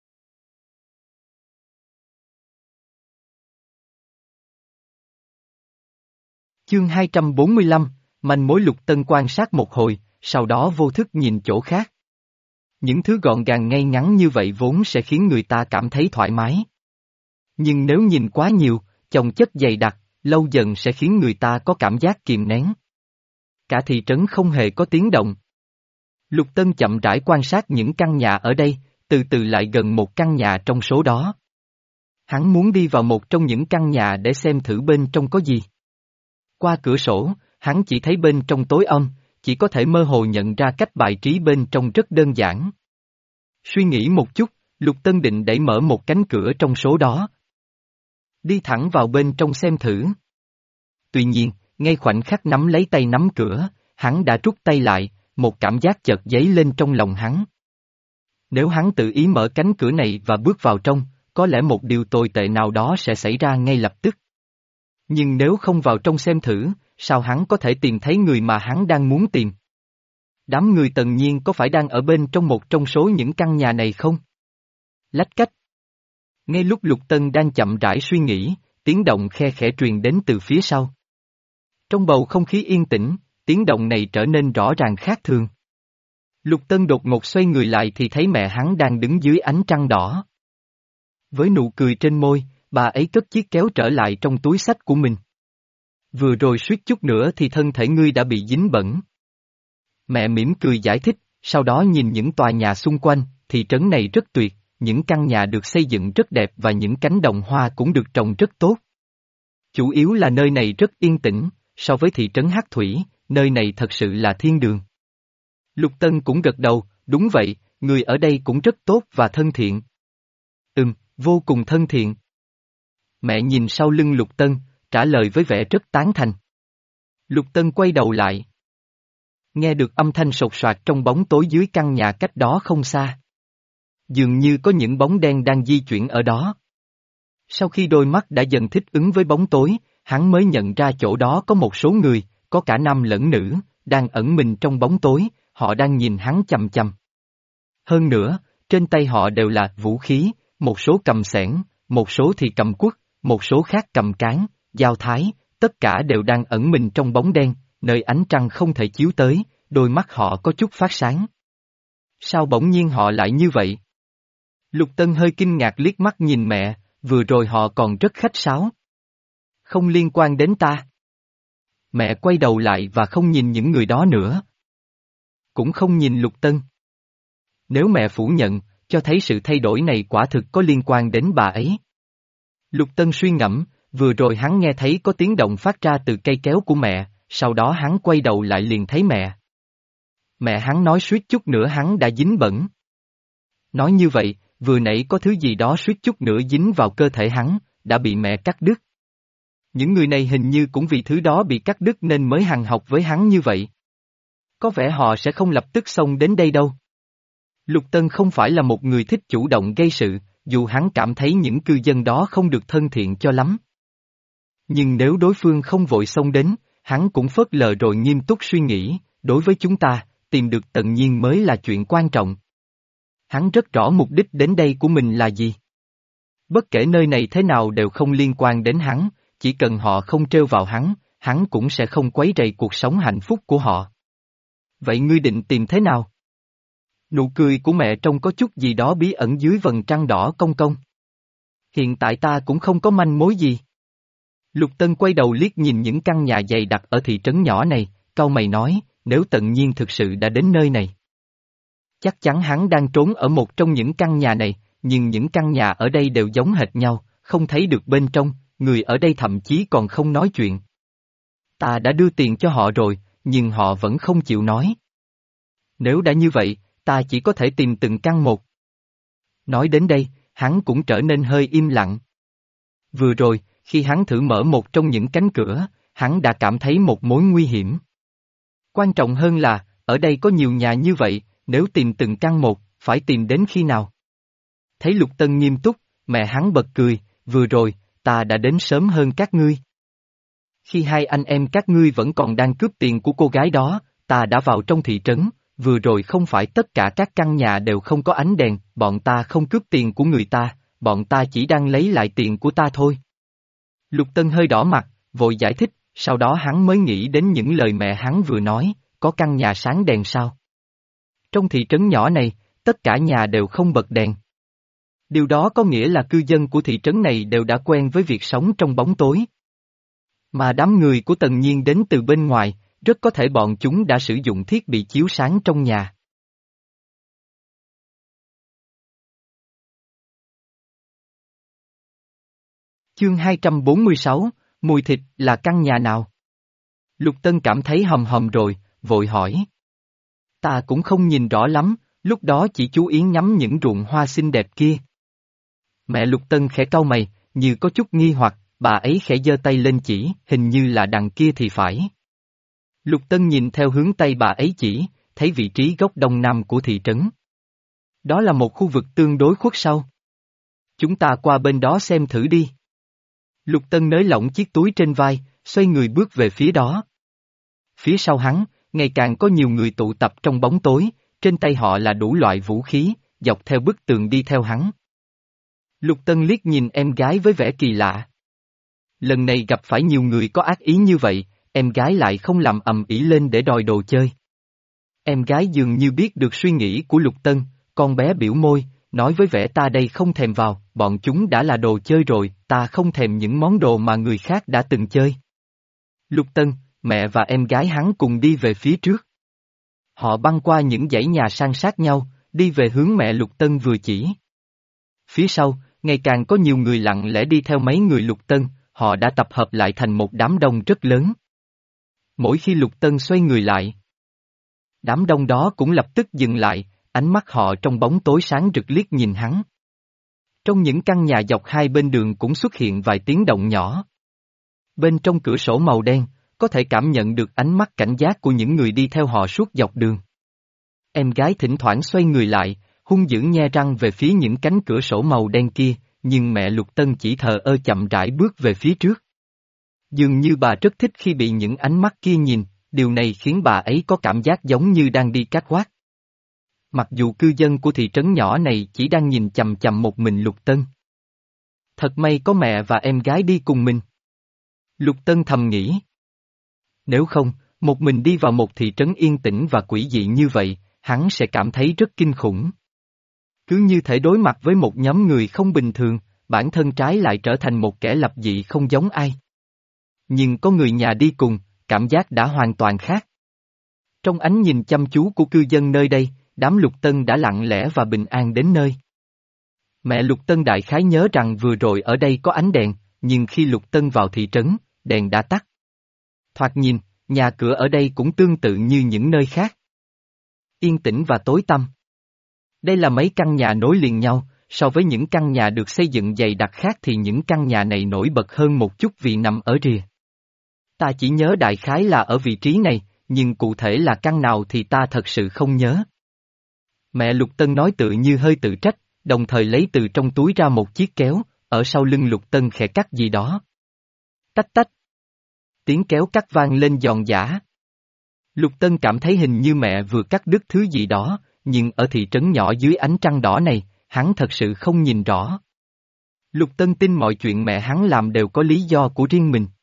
Chương hai trăm bốn mươi lăm, manh mối. Lục Tân quan sát một hồi, sau đó vô thức nhìn chỗ khác. Những thứ gọn gàng ngay ngắn như vậy vốn sẽ khiến người ta cảm thấy thoải mái. Nhưng nếu nhìn quá nhiều, chồng chất dày đặc, lâu dần sẽ khiến người ta có cảm giác kìm nén. Cả thị trấn không hề có tiếng động. Lục Tân chậm rãi quan sát những căn nhà ở đây, từ từ lại gần một căn nhà trong số đó. Hắn muốn đi vào một trong những căn nhà để xem thử bên trong có gì. Qua cửa sổ, hắn chỉ thấy bên trong tối om, chỉ có thể mơ hồ nhận ra cách bài trí bên trong rất đơn giản. Suy nghĩ một chút, Lục Tân định đẩy mở một cánh cửa trong số đó. Đi thẳng vào bên trong xem thử. Tuy nhiên, ngay khoảnh khắc nắm lấy tay nắm cửa, hắn đã rút tay lại, một cảm giác chợt dấy lên trong lòng hắn. Nếu hắn tự ý mở cánh cửa này và bước vào trong, có lẽ một điều tồi tệ nào đó sẽ xảy ra ngay lập tức. Nhưng nếu không vào trong xem thử, sao hắn có thể tìm thấy người mà hắn đang muốn tìm? Đám người Tần Nhiên có phải đang ở bên trong một trong số những căn nhà này không? Lách cách. Ngay lúc Lục Tân đang chậm rãi suy nghĩ, tiếng động khe khẽ truyền đến từ phía sau. Trong bầu không khí yên tĩnh, tiếng động này trở nên rõ ràng khác thường. Lục Tân đột ngột xoay người lại thì thấy mẹ hắn đang đứng dưới ánh trăng đỏ. Với nụ cười trên môi, bà ấy cất chiếc kéo trở lại trong túi xách của mình. Vừa rồi suýt chút nữa thì thân thể ngươi đã bị dính bẩn. Mẹ mỉm cười giải thích, sau đó nhìn những tòa nhà xung quanh, thị trấn này rất tuyệt, những căn nhà được xây dựng rất đẹp và những cánh đồng hoa cũng được trồng rất tốt. Chủ yếu là nơi này rất yên tĩnh, so với thị trấn Hắc Thủy, nơi này thật sự là thiên đường. Lục Tân cũng gật đầu, đúng vậy, người ở đây cũng rất tốt và thân thiện. Ừm, vô cùng thân thiện. Mẹ nhìn sau lưng Lục Tân, trả lời với vẻ rất tán thành. Lục Tân quay đầu lại. Nghe được âm thanh sột soạt trong bóng tối dưới căn nhà cách đó không xa. Dường như có những bóng đen đang di chuyển ở đó. Sau khi đôi mắt đã dần thích ứng với bóng tối, hắn mới nhận ra chỗ đó có một số người, có cả nam lẫn nữ, đang ẩn mình trong bóng tối, họ đang nhìn hắn chằm chằm. Hơn nữa, trên tay họ đều là vũ khí, một số cầm xẻng, một số thì cầm cuốc, một số khác cầm cán, dao thái, tất cả đều đang ẩn mình trong bóng đen, nơi ánh trăng không thể chiếu tới, đôi mắt họ có chút phát sáng. Sao bỗng nhiên họ lại như vậy? Lục Tân hơi kinh ngạc liếc mắt nhìn mẹ, vừa rồi họ còn rất khách sáo. Không liên quan đến ta. Mẹ quay đầu lại và không nhìn những người đó nữa. Cũng không nhìn Lục Tân. Nếu mẹ phủ nhận, cho thấy sự thay đổi này quả thực có liên quan đến bà ấy. Lục Tân suy ngẫm, vừa rồi hắn nghe thấy có tiếng động phát ra từ cây kéo của mẹ, sau đó hắn quay đầu lại liền thấy mẹ. Mẹ hắn nói suýt chút nữa hắn đã dính bẩn. Nói như vậy, vừa nãy có thứ gì đó suýt chút nữa dính vào cơ thể hắn, đã bị mẹ cắt đứt. Những người này hình như cũng vì thứ đó bị cắt đứt nên mới hằn học với hắn như vậy. Có vẻ họ sẽ không lập tức xông đến đây đâu. Lục Tân không phải là một người thích chủ động gây sự, dù hắn cảm thấy những cư dân đó không được thân thiện cho lắm. Nhưng nếu đối phương không vội xông đến, hắn cũng phớt lờ rồi nghiêm túc suy nghĩ, đối với chúng ta, tìm được Tần Nhiên mới là chuyện quan trọng. Hắn rất rõ mục đích đến đây của mình là gì. Bất kể nơi này thế nào đều không liên quan đến hắn, chỉ cần họ không trêu vào hắn, hắn cũng sẽ không quấy rầy cuộc sống hạnh phúc của họ. Vậy ngươi định tìm thế nào? Nụ cười của mẹ trông có chút gì đó bí ẩn dưới vầng trăng đỏ cong cong. Hiện tại ta cũng không có manh mối gì. Lục Tân quay đầu liếc nhìn những căn nhà dày đặc ở thị trấn nhỏ này, cau mày nói, nếu Tần Nhiên thực sự đã đến nơi này. Chắc chắn hắn đang trốn ở một trong những căn nhà này, nhưng những căn nhà ở đây đều giống hệt nhau, không thấy được bên trong, người ở đây thậm chí còn không nói chuyện. Ta đã đưa tiền cho họ rồi, nhưng họ vẫn không chịu nói. Nếu đã như vậy, ta chỉ có thể tìm từng căn một. Nói đến đây, hắn cũng trở nên hơi im lặng. Vừa rồi, khi hắn thử mở một trong những cánh cửa, hắn đã cảm thấy một mối nguy hiểm. Quan trọng hơn là, ở đây có nhiều nhà như vậy, nếu tìm từng căn một, phải tìm đến khi nào? Thấy Lục Tân nghiêm túc, mẹ hắn bật cười, vừa rồi, ta đã đến sớm hơn các ngươi. Khi hai anh em các ngươi vẫn còn đang cướp tiền của cô gái đó, ta đã vào trong thị trấn, vừa rồi không phải tất cả các căn nhà đều không có ánh đèn, bọn ta không cướp tiền của người ta, bọn ta chỉ đang lấy lại tiền của ta thôi. Lục Tân hơi đỏ mặt, vội giải thích, sau đó hắn mới nghĩ đến những lời mẹ hắn vừa nói, có căn nhà sáng đèn sao? Trong thị trấn nhỏ này, tất cả nhà đều không bật đèn. Điều đó có nghĩa là cư dân của thị trấn này đều đã quen với việc sống trong bóng tối. Mà đám người của Tần Nhiên đến từ bên ngoài, rất có thể bọn chúng đã sử dụng thiết bị chiếu sáng trong nhà. Chương hai trăm bốn mươi sáu, mùi thịt là căn nhà nào? Lục Tân cảm thấy hầm hầm rồi, vội hỏi. Ta cũng không nhìn rõ lắm, lúc đó chỉ chú ý ngắm những ruộng hoa xinh đẹp kia. Mẹ Lục Tân khẽ cau mày, như có chút nghi hoặc, bà ấy khẽ giơ tay lên chỉ, hình như là đằng kia thì phải. Lục Tân nhìn theo hướng tay bà ấy chỉ, thấy vị trí góc đông nam của thị trấn. Đó là một khu vực tương đối khuất sau. Chúng ta qua bên đó xem thử đi. Lục Tân nới lỏng chiếc túi trên vai, xoay người bước về phía đó. Phía sau hắn, ngày càng có nhiều người tụ tập trong bóng tối, trên tay họ là đủ loại vũ khí, dọc theo bức tường đi theo hắn. Lục Tân liếc nhìn em gái với vẻ kỳ lạ. Lần này gặp phải nhiều người có ác ý như vậy, em gái lại không làm ầm ĩ lên để đòi đồ chơi. Em gái dường như biết được suy nghĩ của Lục Tân, con bé biểu môi, nói với vẻ ta đây không thèm vào, bọn chúng đã là đồ chơi rồi, ta không thèm những món đồ mà người khác đã từng chơi. Lục Tân, mẹ và em gái hắn cùng đi về phía trước. Họ băng qua những dãy nhà san sát nhau, đi về hướng mẹ Lục Tân vừa chỉ. Phía sau, ngày càng có nhiều người lặng lẽ đi theo mấy người Lục Tân, họ đã tập hợp lại thành một đám đông rất lớn. Mỗi khi Lục Tân xoay người lại, đám đông đó cũng lập tức dừng lại, ánh mắt họ trong bóng tối sáng rực liếc nhìn hắn. Trong những căn nhà dọc hai bên đường cũng xuất hiện vài tiếng động nhỏ. Bên trong cửa sổ màu đen, có thể cảm nhận được ánh mắt cảnh giác của những người đi theo họ suốt dọc đường. Em gái thỉnh thoảng xoay người lại, hung dữ nhe răng về phía những cánh cửa sổ màu đen kia, nhưng mẹ Lục Tân chỉ thờ ơ chậm rãi bước về phía trước. Dường như bà rất thích khi bị những ánh mắt kia nhìn, điều này khiến bà ấy có cảm giác giống như đang đi cát quát. Mặc dù cư dân của thị trấn nhỏ này chỉ đang nhìn chằm chằm một mình Lục Tân. Thật may có mẹ và em gái đi cùng mình. Lục Tân thầm nghĩ. Nếu không, một mình đi vào một thị trấn yên tĩnh và quỷ dị như vậy, hắn sẽ cảm thấy rất kinh khủng. Cứ như thể đối mặt với một nhóm người không bình thường, bản thân trái lại trở thành một kẻ lập dị không giống ai. Nhưng có người nhà đi cùng, cảm giác đã hoàn toàn khác. Trong ánh nhìn chăm chú của cư dân nơi đây, đám Lục Tân đã lặng lẽ và bình an đến nơi. Mẹ Lục Tân đại khái nhớ rằng vừa rồi ở đây có ánh đèn, nhưng khi Lục Tân vào thị trấn, đèn đã tắt. Thoạt nhìn, nhà cửa ở đây cũng tương tự như những nơi khác. yên tĩnh và tối tăm. Đây là mấy căn nhà nối liền nhau, so với những căn nhà được xây dựng dày đặc khác thì những căn nhà này nổi bật hơn một chút vì nằm ở rìa. Ta chỉ nhớ đại khái là ở vị trí này, nhưng cụ thể là căn nào thì ta thật sự không nhớ. Mẹ Lục Tân nói tự như hơi tự trách, đồng thời lấy từ trong túi ra một chiếc kéo, ở sau lưng Lục Tân khẽ cắt gì đó. Tách tách. Tiếng kéo cắt vang lên giòn giã. Lục Tân cảm thấy hình như mẹ vừa cắt đứt thứ gì đó, nhưng ở thị trấn nhỏ dưới ánh trăng đỏ này, hắn thật sự không nhìn rõ. Lục Tân tin mọi chuyện mẹ hắn làm đều có lý do của riêng mình,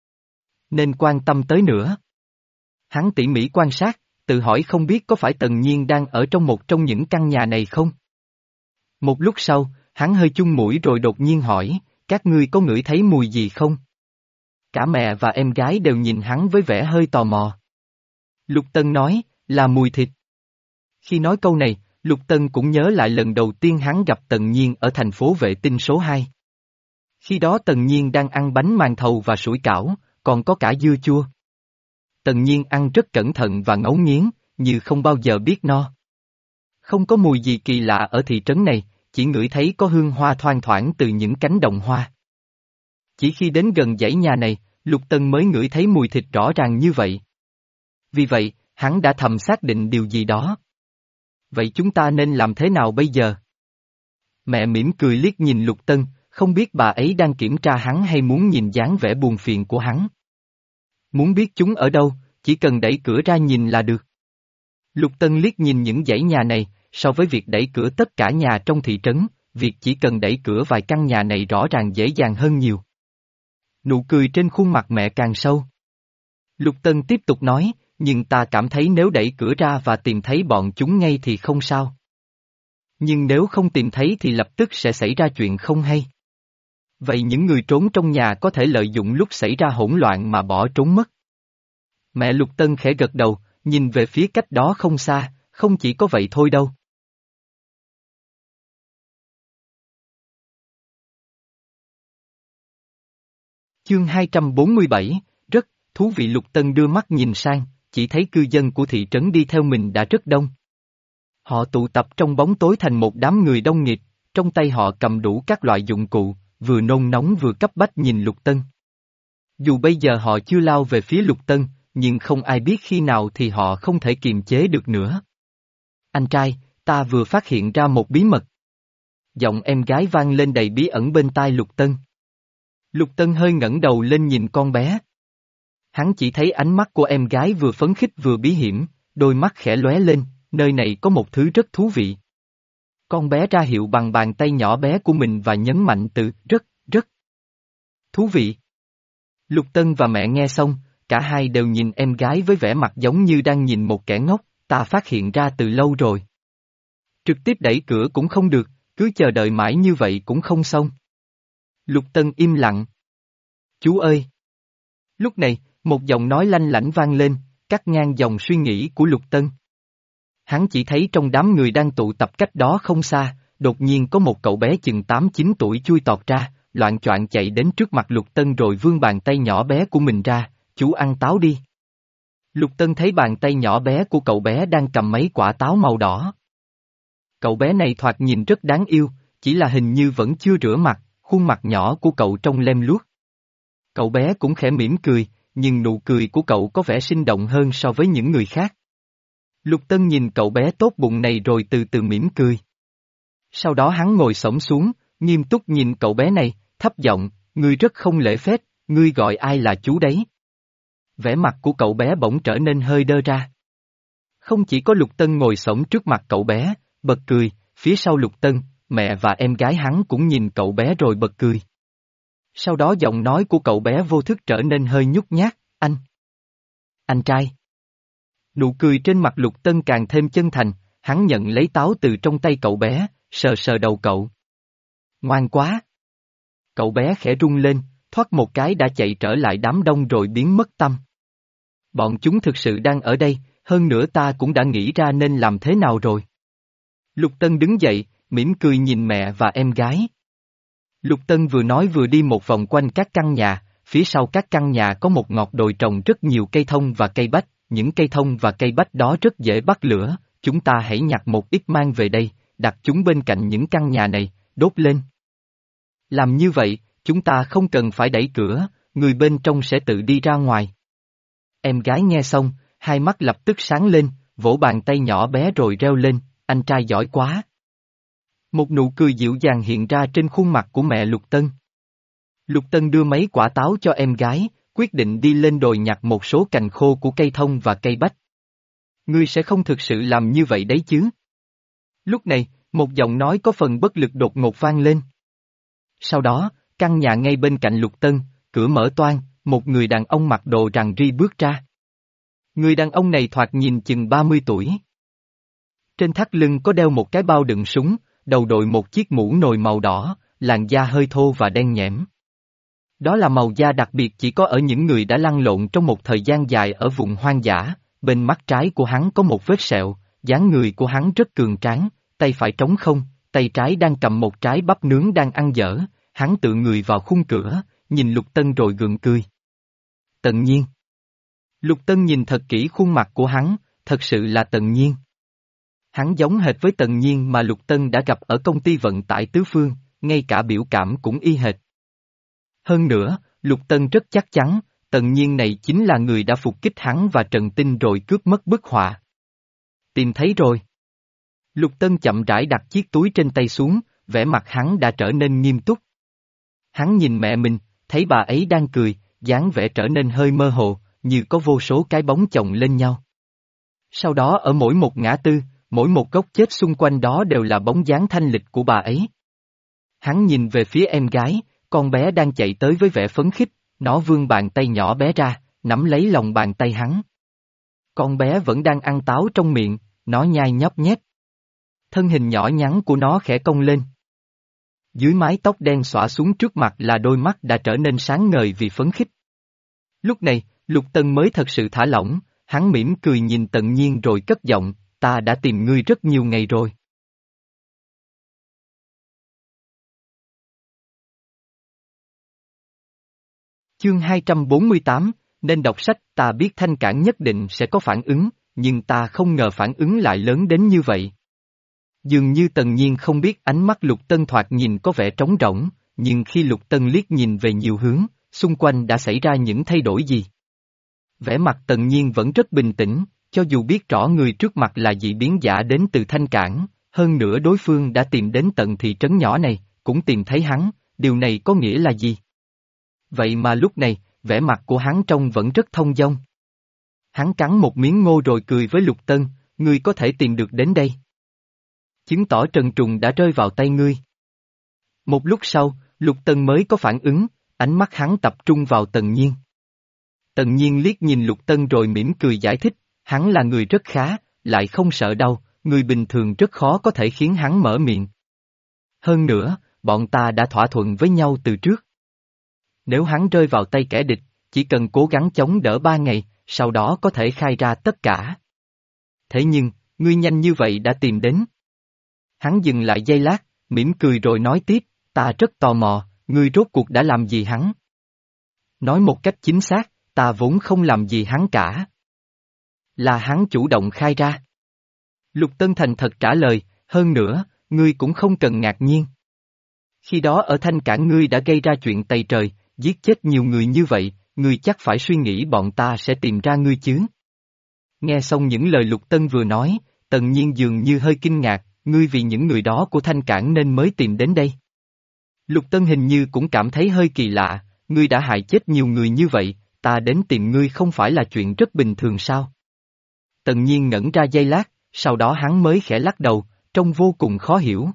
nên quan tâm tới nữa. Hắn tỉ mỉ quan sát, tự hỏi không biết có phải Tần Nhiên đang ở trong một trong những căn nhà này không? Một lúc sau, hắn hơi chung mũi rồi đột nhiên hỏi, các ngươi có ngửi thấy mùi gì không? Cả mẹ và em gái đều nhìn hắn với vẻ hơi tò mò. Lục Tân nói, là mùi thịt. Khi nói câu này, Lục Tân cũng nhớ lại lần đầu tiên hắn gặp Tần Nhiên ở thành phố vệ tinh số hai. Khi đó Tần Nhiên đang ăn bánh màn thầu và sủi cảo, còn có cả dưa chua. Tần Nhiên ăn rất cẩn thận và ngấu nghiến, như không bao giờ biết no. Không có mùi gì kỳ lạ ở thị trấn này, chỉ ngửi thấy có hương hoa thoang thoảng từ những cánh đồng hoa. Chỉ khi đến gần dãy nhà này, Lục Tân mới ngửi thấy mùi thịt rõ ràng như vậy. Vì vậy, hắn đã thầm xác định điều gì đó. Vậy chúng ta nên làm thế nào bây giờ? Mẹ mỉm cười liếc nhìn Lục Tân, không biết bà ấy đang kiểm tra hắn hay muốn nhìn dáng vẻ buồn phiền của hắn. Muốn biết chúng ở đâu, chỉ cần đẩy cửa ra nhìn là được. Lục Tân liếc nhìn những dãy nhà này, so với việc đẩy cửa tất cả nhà trong thị trấn, việc chỉ cần đẩy cửa vài căn nhà này rõ ràng dễ dàng hơn nhiều. Nụ cười trên khuôn mặt mẹ càng sâu. Lục Tân tiếp tục nói, nhưng ta cảm thấy nếu đẩy cửa ra và tìm thấy bọn chúng ngay thì không sao. Nhưng nếu không tìm thấy thì lập tức sẽ xảy ra chuyện không hay. Vậy những người trốn trong nhà có thể lợi dụng lúc xảy ra hỗn loạn mà bỏ trốn mất. Mẹ Lục Tân khẽ gật đầu, nhìn về phía cách đó không xa, không chỉ có vậy thôi đâu. Chương hai trăm bốn mươi bảy, rất thú vị. Lục Tân đưa mắt nhìn sang, chỉ thấy cư dân của thị trấn đi theo mình đã rất đông. Họ tụ tập trong bóng tối thành một đám người đông nghịt, trong tay họ cầm đủ các loại dụng cụ, vừa nôn nóng vừa cấp bách nhìn Lục Tân. Dù bây giờ họ chưa lao về phía Lục Tân, nhưng không ai biết khi nào thì họ không thể kiềm chế được nữa. Anh trai, ta vừa phát hiện ra một bí mật. Giọng em gái vang lên đầy bí ẩn bên tai Lục Tân. Lục Tân hơi ngẩng đầu lên nhìn con bé. Hắn chỉ thấy ánh mắt của em gái vừa phấn khích vừa bí hiểm, đôi mắt khẽ lóe lên, nơi này có một thứ rất thú vị. Con bé ra hiệu bằng bàn tay nhỏ bé của mình và nhấn mạnh từ rất, rất thú vị. Lục Tân và mẹ nghe xong, cả hai đều nhìn em gái với vẻ mặt giống như đang nhìn một kẻ ngốc, ta phát hiện ra từ lâu rồi. Trực tiếp đẩy cửa cũng không được, cứ chờ đợi mãi như vậy cũng không xong. Lục Tân im lặng. Chú ơi! Lúc này, một giọng nói lanh lảnh vang lên, cắt ngang dòng suy nghĩ của Lục Tân. Hắn chỉ thấy trong đám người đang tụ tập cách đó không xa, đột nhiên có một cậu bé chừng tám chín tuổi chui tọt ra, loạng choạng chạy đến trước mặt Lục Tân rồi vươn bàn tay nhỏ bé của mình ra, chú ăn táo đi. Lục Tân thấy bàn tay nhỏ bé của cậu bé đang cầm mấy quả táo màu đỏ. Cậu bé này thoạt nhìn rất đáng yêu, chỉ là hình như vẫn chưa rửa mặt, khuôn mặt nhỏ của cậu trông lem luốc. Cậu bé cũng khẽ mỉm cười, nhưng nụ cười của cậu có vẻ sinh động hơn so với những người khác. Lục Tân nhìn cậu bé tốt bụng này rồi từ từ mỉm cười. Sau đó hắn ngồi xổm xuống, nghiêm túc nhìn cậu bé này, thấp giọng, ngươi rất không lễ phép, ngươi gọi ai là chú đấy? Vẻ mặt của cậu bé bỗng trở nên hơi đơ ra. Không chỉ có Lục Tân ngồi xổm trước mặt cậu bé, bật cười, phía sau Lục Tân, mẹ và em gái hắn cũng nhìn cậu bé rồi bật cười. Sau đó giọng nói của cậu bé vô thức trở nên hơi nhút nhát, anh. Anh trai. Nụ cười trên mặt Lục Tân càng thêm chân thành, hắn nhận lấy táo từ trong tay cậu bé, sờ sờ đầu cậu. Ngoan quá. Cậu bé khẽ rung lên, thoát một cái đã chạy trở lại đám đông rồi biến mất tâm. Bọn chúng thực sự đang ở đây, hơn nữa ta cũng đã nghĩ ra nên làm thế nào rồi. Lục Tân đứng dậy, mỉm cười nhìn mẹ và em gái. Lục Tân vừa nói vừa đi một vòng quanh các căn nhà, phía sau các căn nhà có một ngọt đồi trồng rất nhiều cây thông và cây bách, những cây thông và cây bách đó rất dễ bắt lửa, chúng ta hãy nhặt một ít mang về đây, đặt chúng bên cạnh những căn nhà này, đốt lên. Làm như vậy, chúng ta không cần phải đẩy cửa, người bên trong sẽ tự đi ra ngoài. Em gái nghe xong, hai mắt lập tức sáng lên, vỗ bàn tay nhỏ bé rồi reo lên, anh trai giỏi quá. Một nụ cười dịu dàng hiện ra trên khuôn mặt của mẹ Lục Tân. Lục Tân đưa mấy quả táo cho em gái, quyết định đi lên đồi nhặt một số cành khô của cây thông và cây bách. Ngươi sẽ không thực sự làm như vậy đấy chứ? Lúc này, một giọng nói có phần bất lực đột ngột vang lên. Sau đó, căn nhà ngay bên cạnh Lục Tân, cửa mở toang, một người đàn ông mặc đồ rằn ri bước ra. Người đàn ông này thoạt nhìn chừng ba mươi tuổi. Trên thắt lưng có đeo một cái bao đựng súng, đầu đội một chiếc mũ nồi màu đỏ, làn da hơi thô và đen nhẽm. Đó là màu da đặc biệt chỉ có ở những người đã lăn lộn trong một thời gian dài ở vùng hoang dã, bên mắt trái của hắn có một vết sẹo, dáng người của hắn rất cường tráng, tay phải trống không, tay trái đang cầm một trái bắp nướng đang ăn dở, hắn tựa người vào khung cửa, nhìn Lục Tân rồi gượng cười. Tần Nhiên. Lục Tân nhìn thật kỹ khuôn mặt của hắn, thật sự là Tần Nhiên. Hắn giống hệt với Tần Nhiên mà Lục Tân đã gặp ở công ty vận tải tứ phương, ngay cả biểu cảm cũng y hệt. Hơn nữa, Lục Tân rất chắc chắn, Tần Nhiên này chính là người đã phục kích hắn và Trần Tinh rồi cướp mất bức họa. Tìm thấy rồi. Lục Tân chậm rãi đặt chiếc túi trên tay xuống, vẻ mặt hắn đã trở nên nghiêm túc. Hắn nhìn mẹ mình, thấy bà ấy đang cười, dáng vẻ trở nên hơi mơ hồ, như có vô số cái bóng chồng lên nhau. Sau đó ở mỗi một ngã tư, mỗi một góc chết xung quanh đó đều là bóng dáng thanh lịch của bà ấy. Hắn nhìn về phía em gái, con bé đang chạy tới với vẻ phấn khích, nó vươn bàn tay nhỏ bé ra, nắm lấy lòng bàn tay hắn. Con bé vẫn đang ăn táo trong miệng, nó nhai nhóc nhét. Thân hình nhỏ nhắn của nó khẽ cong lên. Dưới mái tóc đen xõa xuống trước mặt là đôi mắt đã trở nên sáng ngời vì phấn khích. Lúc này, Lục Tân mới thật sự thả lỏng, hắn mỉm cười nhìn Tần Nhiên rồi cất giọng, ta đã tìm ngươi rất nhiều ngày rồi. Chương hai trăm bốn mươi tám, nên đọc sách, ta biết Thanh Cảng nhất định sẽ có phản ứng, nhưng ta không ngờ phản ứng lại lớn đến như vậy. Dường như Tần Nhiên không biết ánh mắt Lục Tân thoạt nhìn có vẻ trống rỗng, nhưng khi Lục Tân liếc nhìn về nhiều hướng, xung quanh đã xảy ra những thay đổi gì. Vẻ mặt Tần Nhiên vẫn rất bình tĩnh, cho dù biết rõ người trước mặt là dị biến giả đến từ Thanh Cảng, hơn nữa đối phương đã tìm đến tận thị trấn nhỏ này, cũng tìm thấy hắn, điều này có nghĩa là gì? Vậy mà lúc này, vẻ mặt của hắn trông vẫn rất thông dong. Hắn cắn một miếng ngô rồi cười với Lục Tân, ngươi có thể tìm được đến đây. Chứng tỏ Trần Trùng đã rơi vào tay ngươi. Một lúc sau, Lục Tân mới có phản ứng, ánh mắt hắn tập trung vào Tần Nhiên. Tần Nhiên liếc nhìn Lục Tân rồi mỉm cười giải thích, hắn là người rất khá, lại không sợ đau, người bình thường rất khó có thể khiến hắn mở miệng. Hơn nữa, bọn ta đã thỏa thuận với nhau từ trước. Nếu hắn rơi vào tay kẻ địch, chỉ cần cố gắng chống đỡ ba ngày, sau đó có thể khai ra tất cả. Thế nhưng, ngươi nhanh như vậy đã tìm đến. Hắn dừng lại giây lát, mỉm cười rồi nói tiếp, ta rất tò mò, ngươi rốt cuộc đã làm gì hắn? Nói một cách chính xác, ta vốn không làm gì hắn cả. Là hắn chủ động khai ra. Lục Tân thành thật trả lời, hơn nữa, ngươi cũng không cần ngạc nhiên. Khi đó ở Thanh Cảng ngươi đã gây ra chuyện tày trời, giết chết nhiều người như vậy, ngươi chắc phải suy nghĩ bọn ta sẽ tìm ra ngươi chứ. Nghe xong những lời Lục Tân vừa nói, Tần Nhiên dường như hơi kinh ngạc, ngươi vì những người đó của Thanh Cảng nên mới tìm đến đây. Lục Tân hình như cũng cảm thấy hơi kỳ lạ, ngươi đã hại chết nhiều người như vậy, ta đến tìm ngươi không phải là chuyện rất bình thường sao? Tần Nhiên ngẩn ra giây lát, sau đó hắn mới khẽ lắc đầu, trông vô cùng khó hiểu.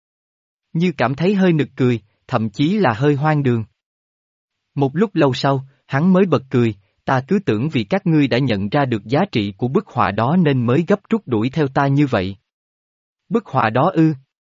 Như cảm thấy hơi nực cười, thậm chí là hơi hoang đường. Một lúc lâu sau, hắn mới bật cười, ta cứ tưởng vì các ngươi đã nhận ra được giá trị của bức họa đó nên mới gấp rút đuổi theo ta như vậy. Bức họa đó ư?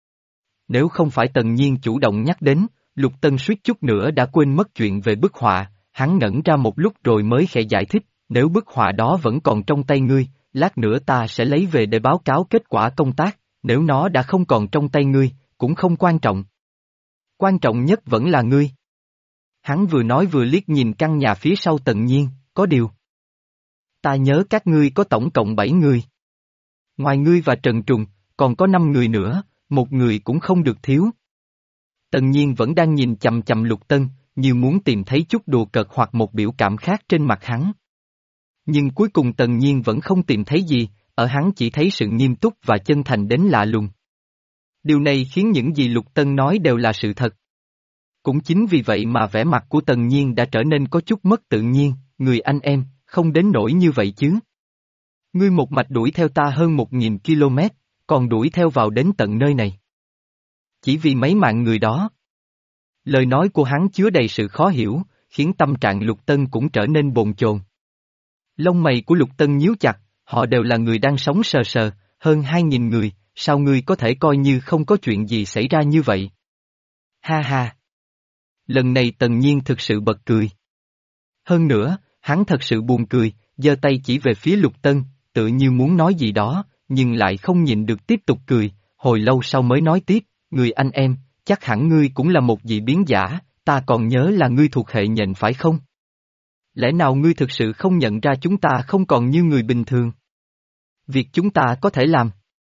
Nếu không phải Tần Nhiên chủ động nhắc đến, Lục Tân suýt chút nữa đã quên mất chuyện về bức họa, hắn ngẩn ra một lúc rồi mới khẽ giải thích, nếu bức họa đó vẫn còn trong tay ngươi, lát nữa ta sẽ lấy về để báo cáo kết quả công tác, nếu nó đã không còn trong tay ngươi, cũng không quan trọng. Quan trọng nhất vẫn là ngươi. Hắn vừa nói vừa liếc nhìn căn nhà phía sau Tần Nhiên, có điều. Ta nhớ các ngươi có tổng cộng bảy người. Ngoài ngươi và Trần Trùng, còn có năm người nữa, một người cũng không được thiếu. Tần Nhiên vẫn đang nhìn chằm chằm Lục Tân, như muốn tìm thấy chút đùa cợt hoặc một biểu cảm khác trên mặt hắn. Nhưng cuối cùng Tần Nhiên vẫn không tìm thấy gì, ở hắn chỉ thấy sự nghiêm túc và chân thành đến lạ lùng. Điều này khiến những gì Lục Tân nói đều là sự thật. Cũng chính vì vậy mà vẻ mặt của Tần Nhiên đã trở nên có chút mất tự nhiên, người anh em, không đến nỗi như vậy chứ. Ngươi một mạch đuổi theo ta hơn một nghìn ki lô mét, còn đuổi theo vào đến tận nơi này. Chỉ vì mấy mạng người đó. Lời nói của hắn chứa đầy sự khó hiểu, khiến tâm trạng Lục Tân cũng trở nên bồn chồn. Lông mày của Lục Tân nhíu chặt, họ đều là người đang sống sờ sờ, hơn hai nghìn người, sao ngươi có thể coi như không có chuyện gì xảy ra như vậy? Ha ha! Lần này Tần Nhiên thực sự bật cười. Hơn nữa, hắn thật sự buồn cười, giơ tay chỉ về phía Lục Tân, tự như muốn nói gì đó, nhưng lại không nhịn được tiếp tục cười, hồi lâu sau mới nói tiếp, người anh em, chắc hẳn ngươi cũng là một dị biến giả, ta còn nhớ là ngươi thuộc hệ nhện phải không? Lẽ nào ngươi thực sự không nhận ra chúng ta không còn như người bình thường? Việc chúng ta có thể làm.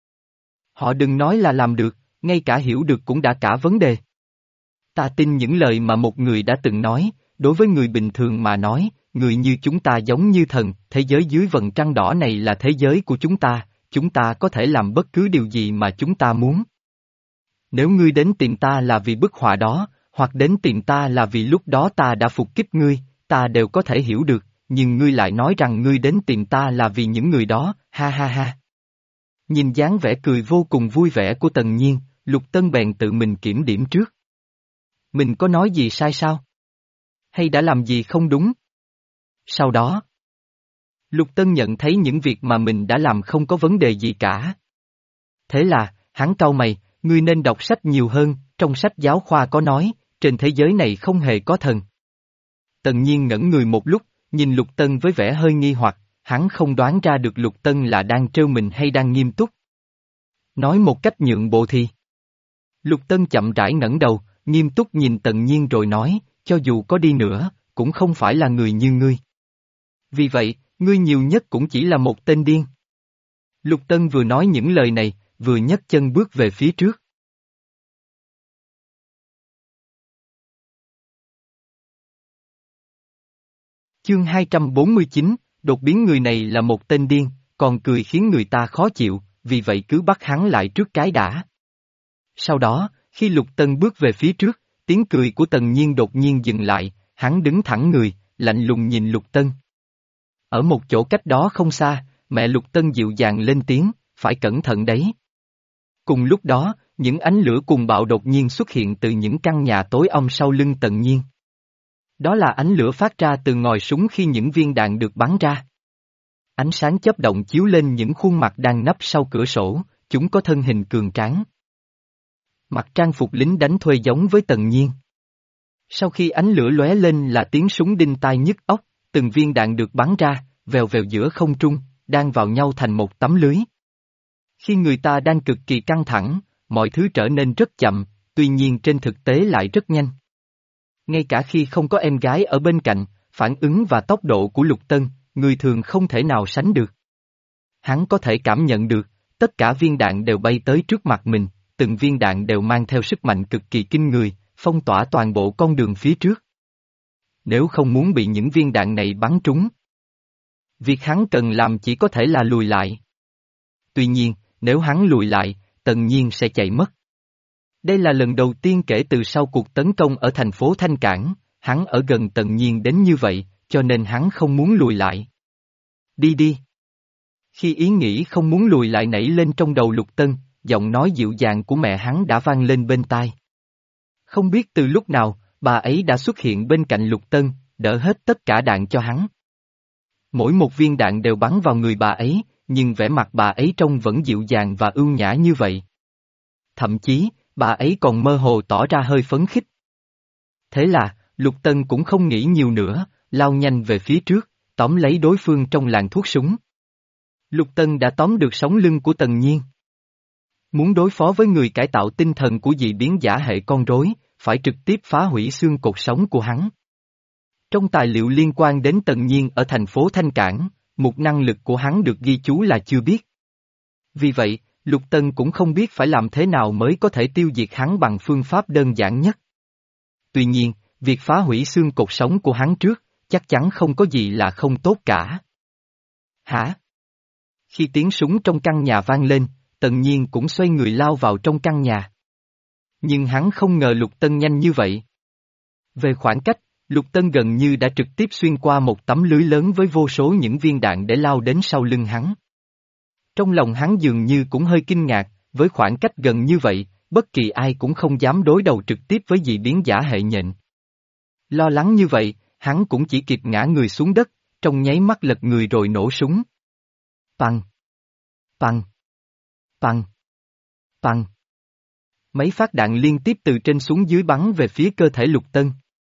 Họ đừng nói là làm được, ngay cả hiểu được cũng đã cả vấn đề. Ta tin những lời mà một người đã từng nói, đối với người bình thường mà nói, người như chúng ta giống như thần, thế giới dưới vầng trăng đỏ này là thế giới của chúng ta, chúng ta có thể làm bất cứ điều gì mà chúng ta muốn. Nếu ngươi đến tìm ta là vì bức họa đó, hoặc đến tìm ta là vì lúc đó ta đã phục kích ngươi, ta đều có thể hiểu được, nhưng ngươi lại nói rằng ngươi đến tìm ta là vì những người đó, ha ha ha. Nhìn dáng vẻ cười vô cùng vui vẻ của Tần Nhiên, Lục Tân bèn tự mình kiểm điểm trước. Mình có nói gì sai sao? Hay đã làm gì không đúng? Sau đó, Lục Tân nhận thấy những việc mà mình đã làm không có vấn đề gì cả. Thế là, hắn cau mày, ngươi nên đọc sách nhiều hơn, trong sách giáo khoa có nói, trên thế giới này không hề có thần. Tần Nhiên ngẩn người một lúc, nhìn Lục Tân với vẻ hơi nghi hoặc, hắn không đoán ra được Lục Tân là đang trêu mình hay đang nghiêm túc. Nói một cách nhượng bộ thì. Lục Tân chậm rãi ngẩng đầu, nghiêm túc nhìn Tần Nhiên rồi nói, cho dù có đi nữa, cũng không phải là người như ngươi. Vì vậy, ngươi nhiều nhất cũng chỉ là một tên điên. Lục Tân vừa nói những lời này, vừa nhấc chân bước về phía trước. Chương hai trăm bốn mươi chín, đột biến người này là một tên điên, còn cười khiến người ta khó chịu, vì vậy cứ bắt hắn lại trước cái đã. Sau đó, khi Lục Tân bước về phía trước, tiếng cười của Tần Nhiên đột nhiên dừng lại, hắn đứng thẳng người, lạnh lùng nhìn Lục Tân. Ở một chỗ cách đó không xa, mẹ Lục Tân dịu dàng lên tiếng, phải cẩn thận đấy. Cùng lúc đó, những ánh lửa cuồng bạo đột nhiên xuất hiện từ những căn nhà tối om sau lưng Tần Nhiên. Đó là ánh lửa phát ra từ ngòi súng khi những viên đạn được bắn ra. Ánh sáng chớp động chiếu lên những khuôn mặt đang nấp sau cửa sổ, chúng có thân hình cường tráng. Mặc trang phục lính đánh thuê giống với Tần Nhiên. Sau khi ánh lửa lóe lên là tiếng súng đinh tai nhức óc, từng viên đạn được bắn ra, vèo vèo giữa không trung, đang vào nhau thành một tấm lưới. Khi người ta đang cực kỳ căng thẳng, mọi thứ trở nên rất chậm, tuy nhiên trên thực tế lại rất nhanh. Ngay cả khi không có em gái ở bên cạnh, phản ứng và tốc độ của Lục Tân, người thường không thể nào sánh được. Hắn có thể cảm nhận được, tất cả viên đạn đều bay tới trước mặt mình, từng viên đạn đều mang theo sức mạnh cực kỳ kinh người, phong tỏa toàn bộ con đường phía trước. Nếu không muốn bị những viên đạn này bắn trúng, việc hắn cần làm chỉ có thể là lùi lại. Tuy nhiên, nếu hắn lùi lại, Tần Nhiên sẽ chạy mất. Đây là lần đầu tiên kể từ sau cuộc tấn công ở thành phố Thanh Cảng, hắn ở gần Tần Nhiên đến như vậy, cho nên hắn không muốn lùi lại. Đi đi. Khi ý nghĩ không muốn lùi lại nảy lên trong đầu Lục Tân, giọng nói dịu dàng của mẹ hắn đã vang lên bên tai. Không biết từ lúc nào, bà ấy đã xuất hiện bên cạnh Lục Tân, đỡ hết tất cả đạn cho hắn. Mỗi một viên đạn đều bắn vào người bà ấy, nhưng vẻ mặt bà ấy trông vẫn dịu dàng và ưu nhã như vậy. Thậm chí, bà ấy còn mơ hồ tỏ ra hơi phấn khích. Thế là, Lục Tân cũng không nghĩ nhiều nữa, lao nhanh về phía trước, tóm lấy đối phương trong làn thuốc súng. Lục Tân đã tóm được sống lưng của Tần Nhiên. Muốn đối phó với người cải tạo tinh thần của dị biến giả hệ con rối, phải trực tiếp phá hủy xương cột sống của hắn. Trong tài liệu liên quan đến Tần Nhiên ở thành phố Thanh Cảng, một năng lực của hắn được ghi chú là chưa biết. Vì vậy, Lục Tân cũng không biết phải làm thế nào mới có thể tiêu diệt hắn bằng phương pháp đơn giản nhất. Tuy nhiên, việc phá hủy xương cột sống của hắn trước, chắc chắn không có gì là không tốt cả. Hả? Khi tiếng súng trong căn nhà vang lên, Tần Nhiên cũng xoay người lao vào trong căn nhà. Nhưng hắn không ngờ Lục Tân nhanh như vậy. Về khoảng cách, Lục Tân gần như đã trực tiếp xuyên qua một tấm lưới lớn với vô số những viên đạn để lao đến sau lưng hắn. Trong lòng hắn dường như cũng hơi kinh ngạc, với khoảng cách gần như vậy, bất kỳ ai cũng không dám đối đầu trực tiếp với dị biến giả hệ nhện. Lo lắng như vậy, hắn cũng chỉ kịp ngã người xuống đất, trong nháy mắt lật người rồi nổ súng. Păng! Păng! Păng! Păng! Mấy phát đạn liên tiếp từ trên xuống dưới bắn về phía cơ thể Lục Tân.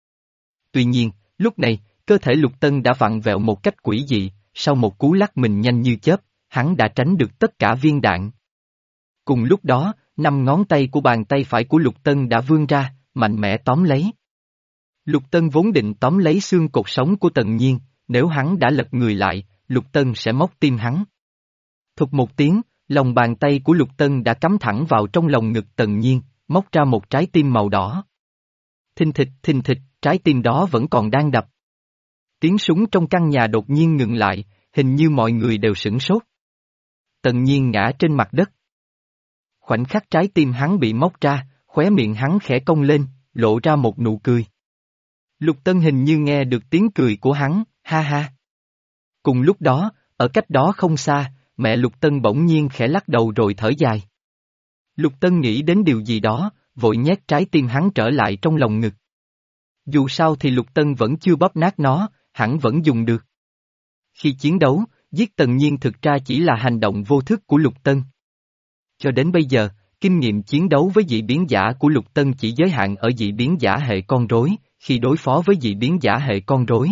Tuy nhiên, lúc này, cơ thể Lục Tân đã vặn vẹo một cách quỷ dị, sau một cú lắc mình nhanh như chớp, hắn đã tránh được tất cả viên đạn. Cùng lúc đó, năm ngón tay của bàn tay phải của Lục Tân đã vươn ra, mạnh mẽ tóm lấy. Lục Tân vốn định tóm lấy xương cột sống của Tần Nhiên, nếu hắn đã lật người lại, Lục Tân sẽ móc tim hắn. Thục một tiếng, lòng bàn tay của Lục Tân đã cắm thẳng vào trong lòng ngực Tần Nhiên, móc ra một trái tim màu đỏ. Thình thịch, thình thịch, trái tim đó vẫn còn đang đập. Tiếng súng trong căn nhà đột nhiên ngừng lại, hình như mọi người đều sửng sốt. Tần Nhiên ngã trên mặt đất. Khoảnh khắc trái tim hắn bị móc ra, khóe miệng hắn khẽ cong lên, lộ ra một nụ cười. Lục Tân hình như nghe được tiếng cười của hắn, ha ha. Cùng lúc đó, ở cách đó không xa, mẹ Lục Tân bỗng nhiên khẽ lắc đầu rồi thở dài. Lục Tân nghĩ đến điều gì đó, vội nhét trái tim hắn trở lại trong lòng ngực. Dù sao thì Lục Tân vẫn chưa bóp nát nó, hẳn vẫn dùng được. Khi chiến đấu, giết Tần Nhiên thực ra chỉ là hành động vô thức của Lục Tân. Cho đến bây giờ, kinh nghiệm chiến đấu với dị biến giả của Lục Tân chỉ giới hạn ở dị biến giả hệ con rối, khi đối phó với dị biến giả hệ con rối.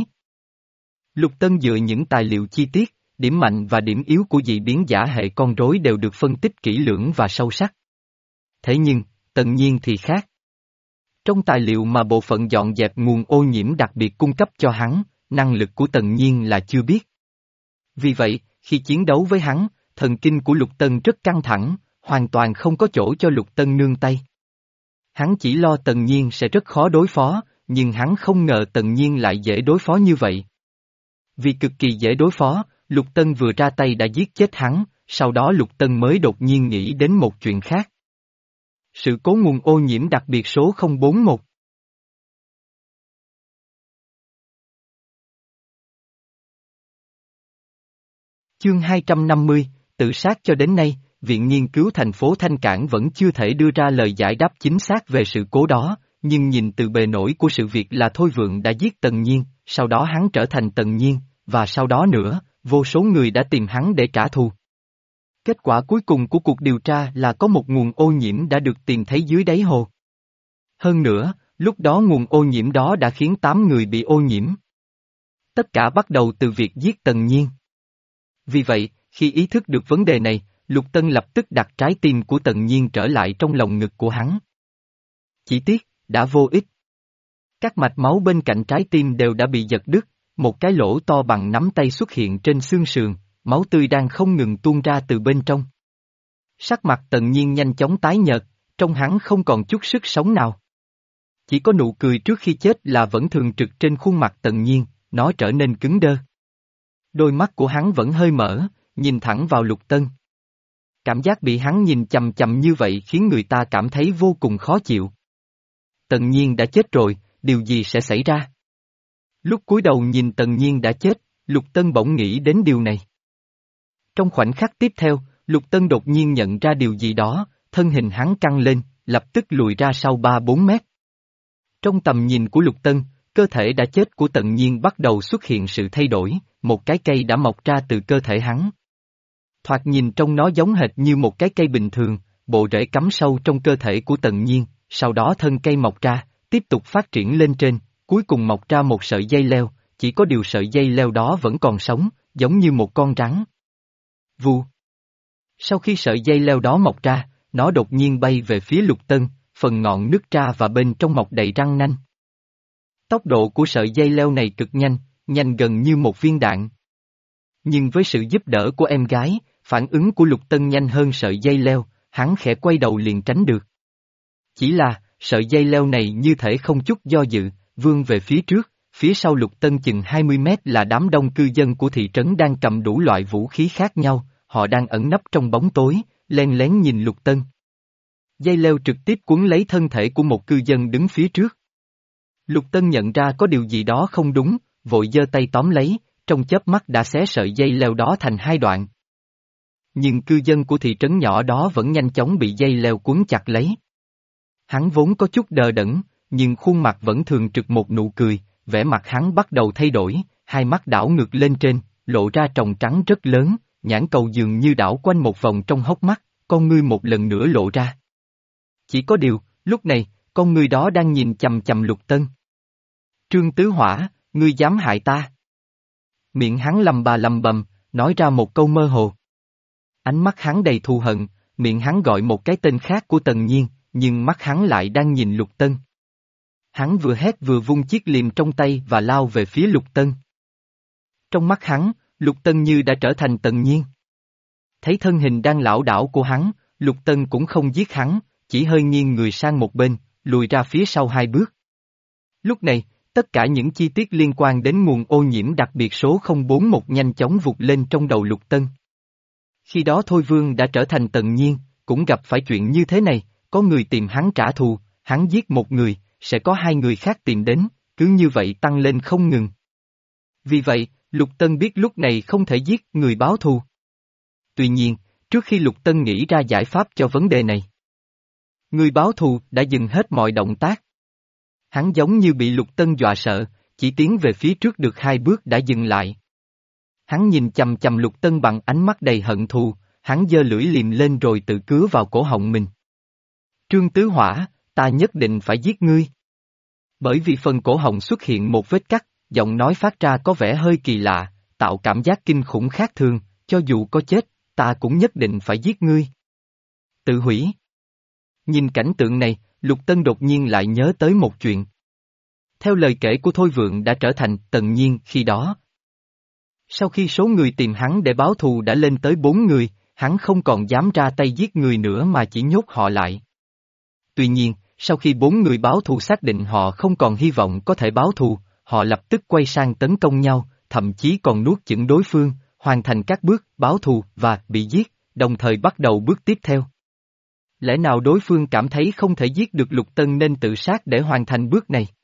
Lục Tân dựa những tài liệu chi tiết, điểm mạnh và điểm yếu của dị biến giả hệ con rối đều được phân tích kỹ lưỡng và sâu sắc. Thế nhưng, Tần Nhiên thì khác. Trong tài liệu mà bộ phận dọn dẹp nguồn ô nhiễm đặc biệt cung cấp cho hắn, năng lực của Tần Nhiên là chưa biết. Vì vậy, khi chiến đấu với hắn, thần kinh của Lục Tân rất căng thẳng, hoàn toàn không có chỗ cho Lục Tân nương tay. Hắn chỉ lo Tần Nhiên sẽ rất khó đối phó, nhưng hắn không ngờ Tần Nhiên lại dễ đối phó như vậy. Vì cực kỳ dễ đối phó, Lục Tân vừa ra tay đã giết chết hắn, sau đó Lục Tân mới đột nhiên nghĩ đến một chuyện khác. Sự cố nguồn ô nhiễm đặc biệt số không bốn một. Chương hai trăm năm mươi, tự sát. Cho đến nay, Viện Nghiên cứu thành phố Thanh Cảng vẫn chưa thể đưa ra lời giải đáp chính xác về sự cố đó, nhưng nhìn từ bề nổi của sự việc là Thôi Vượng đã giết Tần Nhiên, sau đó hắn trở thành Tần Nhiên, và sau đó nữa, vô số người đã tìm hắn để trả thù. Kết quả cuối cùng của cuộc điều tra là có một nguồn ô nhiễm đã được tìm thấy dưới đáy hồ. Hơn nữa, lúc đó nguồn ô nhiễm đó đã khiến tám người bị ô nhiễm. Tất cả bắt đầu từ việc giết Tần Nhiên. Vì vậy, khi ý thức được vấn đề này, Lục Tân lập tức đặt trái tim của Tần Nhiên trở lại trong lòng ngực của hắn. Chỉ tiếc, đã vô ích. Các mạch máu bên cạnh trái tim đều đã bị giật đứt, một cái lỗ to bằng nắm tay xuất hiện trên xương sườn, máu tươi đang không ngừng tuôn ra từ bên trong. Sắc mặt Tần Nhiên nhanh chóng tái nhợt, trong hắn không còn chút sức sống nào. Chỉ có nụ cười trước khi chết là vẫn thường trực trên khuôn mặt Tần Nhiên, nó trở nên cứng đơ. Đôi mắt của hắn vẫn hơi mở, nhìn thẳng vào Lục Tân. Cảm giác bị hắn nhìn chằm chằm như vậy khiến người ta cảm thấy vô cùng khó chịu. Tần Nhiên đã chết rồi, điều gì sẽ xảy ra? Lúc cúi đầu nhìn Tần Nhiên đã chết, Lục Tân bỗng nghĩ đến điều này. Trong khoảnh khắc tiếp theo, Lục Tân đột nhiên nhận ra điều gì đó, thân hình hắn căng lên, lập tức lùi ra sau ba bốn mét. Trong tầm nhìn của Lục Tân, cơ thể đã chết của Tần Nhiên bắt đầu xuất hiện sự thay đổi, một cái cây đã mọc ra từ cơ thể hắn. Thoạt nhìn trong nó giống hệt như một cái cây bình thường, bộ rễ cắm sâu trong cơ thể của Tần Nhiên, sau đó thân cây mọc ra, tiếp tục phát triển lên trên, cuối cùng mọc ra một sợi dây leo, chỉ có điều sợi dây leo đó vẫn còn sống, giống như một con rắn. Vù. Sau khi sợi dây leo đó mọc ra, nó đột nhiên bay về phía Lục Tân, phần ngọn nứt ra và bên trong mọc đầy răng nanh. Tốc độ của sợi dây leo này cực nhanh, nhanh gần như một viên đạn. Nhưng với sự giúp đỡ của em gái, Phản ứng của Lục Tân nhanh hơn sợi dây leo, hắn khẽ quay đầu liền tránh được. Chỉ là, sợi dây leo này như thể không chút do dự, vươn về phía trước, phía sau Lục Tân chừng hai mươi mét là đám đông cư dân của thị trấn đang cầm đủ loại vũ khí khác nhau, họ đang ẩn nấp trong bóng tối, len lén nhìn Lục Tân. Dây leo trực tiếp cuốn lấy thân thể của một cư dân đứng phía trước. Lục Tân nhận ra có điều gì đó không đúng, vội giơ tay tóm lấy, trong chớp mắt đã xé sợi dây leo đó thành hai đoạn. Nhưng cư dân của thị trấn nhỏ đó vẫn nhanh chóng bị dây leo cuốn chặt lấy. Hắn vốn có chút đờ đẫn, nhưng khuôn mặt vẫn thường trực một nụ cười, vẻ mặt hắn bắt đầu thay đổi, hai mắt đảo ngược lên trên, lộ ra tròng trắng rất lớn, nhãn cầu dường như đảo quanh một vòng trong hốc mắt, con ngươi một lần nữa lộ ra. Chỉ có điều, lúc này, con ngươi đó đang nhìn chằm chằm Lục Tân. Trương Tứ Hỏa, ngươi dám hại ta? Miệng hắn lầm bà lầm bầm, nói ra một câu mơ hồ. Ánh mắt hắn đầy thù hận, miệng hắn gọi một cái tên khác của Tần Nhiên, nhưng mắt hắn lại đang nhìn Lục Tân. Hắn vừa hét vừa vung chiếc liềm trong tay và lao về phía Lục Tân. Trong mắt hắn, Lục Tân như đã trở thành Tần Nhiên. Thấy thân hình đang lảo đảo của hắn, Lục Tân cũng không giết hắn, chỉ hơi nghiêng người sang một bên, lùi ra phía sau hai bước. Lúc này, tất cả những chi tiết liên quan đến nguồn ô nhiễm đặc biệt số không bốn một nhanh chóng vụt lên trong đầu Lục Tân. Khi đó Thôi Vương đã trở thành Tần Nhiên, cũng gặp phải chuyện như thế này, có người tìm hắn trả thù, hắn giết một người, sẽ có hai người khác tìm đến, cứ như vậy tăng lên không ngừng. Vì vậy, Lục Tân biết lúc này không thể giết người báo thù. Tuy nhiên, trước khi Lục Tân nghĩ ra giải pháp cho vấn đề này, người báo thù đã dừng hết mọi động tác. Hắn giống như bị Lục Tân dọa sợ, chỉ tiến về phía trước được hai bước đã dừng lại. Hắn nhìn chằm chằm Lục Tân bằng ánh mắt đầy hận thù, hắn giơ lưỡi liềm lên rồi tự cứa vào cổ họng mình. Trương Tứ Hỏa, ta nhất định phải giết ngươi. Bởi vì phần cổ họng xuất hiện một vết cắt, giọng nói phát ra có vẻ hơi kỳ lạ, tạo cảm giác kinh khủng khác thường, cho dù có chết, ta cũng nhất định phải giết ngươi. Tự hủy. Nhìn cảnh tượng này, Lục Tân đột nhiên lại nhớ tới một chuyện. Theo lời kể của Thôi Vượng đã trở thành Tần Nhiên khi đó. Sau khi số người tìm hắn để báo thù đã lên tới bốn người, hắn không còn dám ra tay giết người nữa mà chỉ nhốt họ lại. Tuy nhiên, sau khi bốn người báo thù xác định họ không còn hy vọng có thể báo thù, họ lập tức quay sang tấn công nhau, thậm chí còn nuốt chửng đối phương, hoàn thành các bước báo thù và bị giết, đồng thời bắt đầu bước tiếp theo. Lẽ nào đối phương cảm thấy không thể giết được Lục Tân nên tự sát để hoàn thành bước này?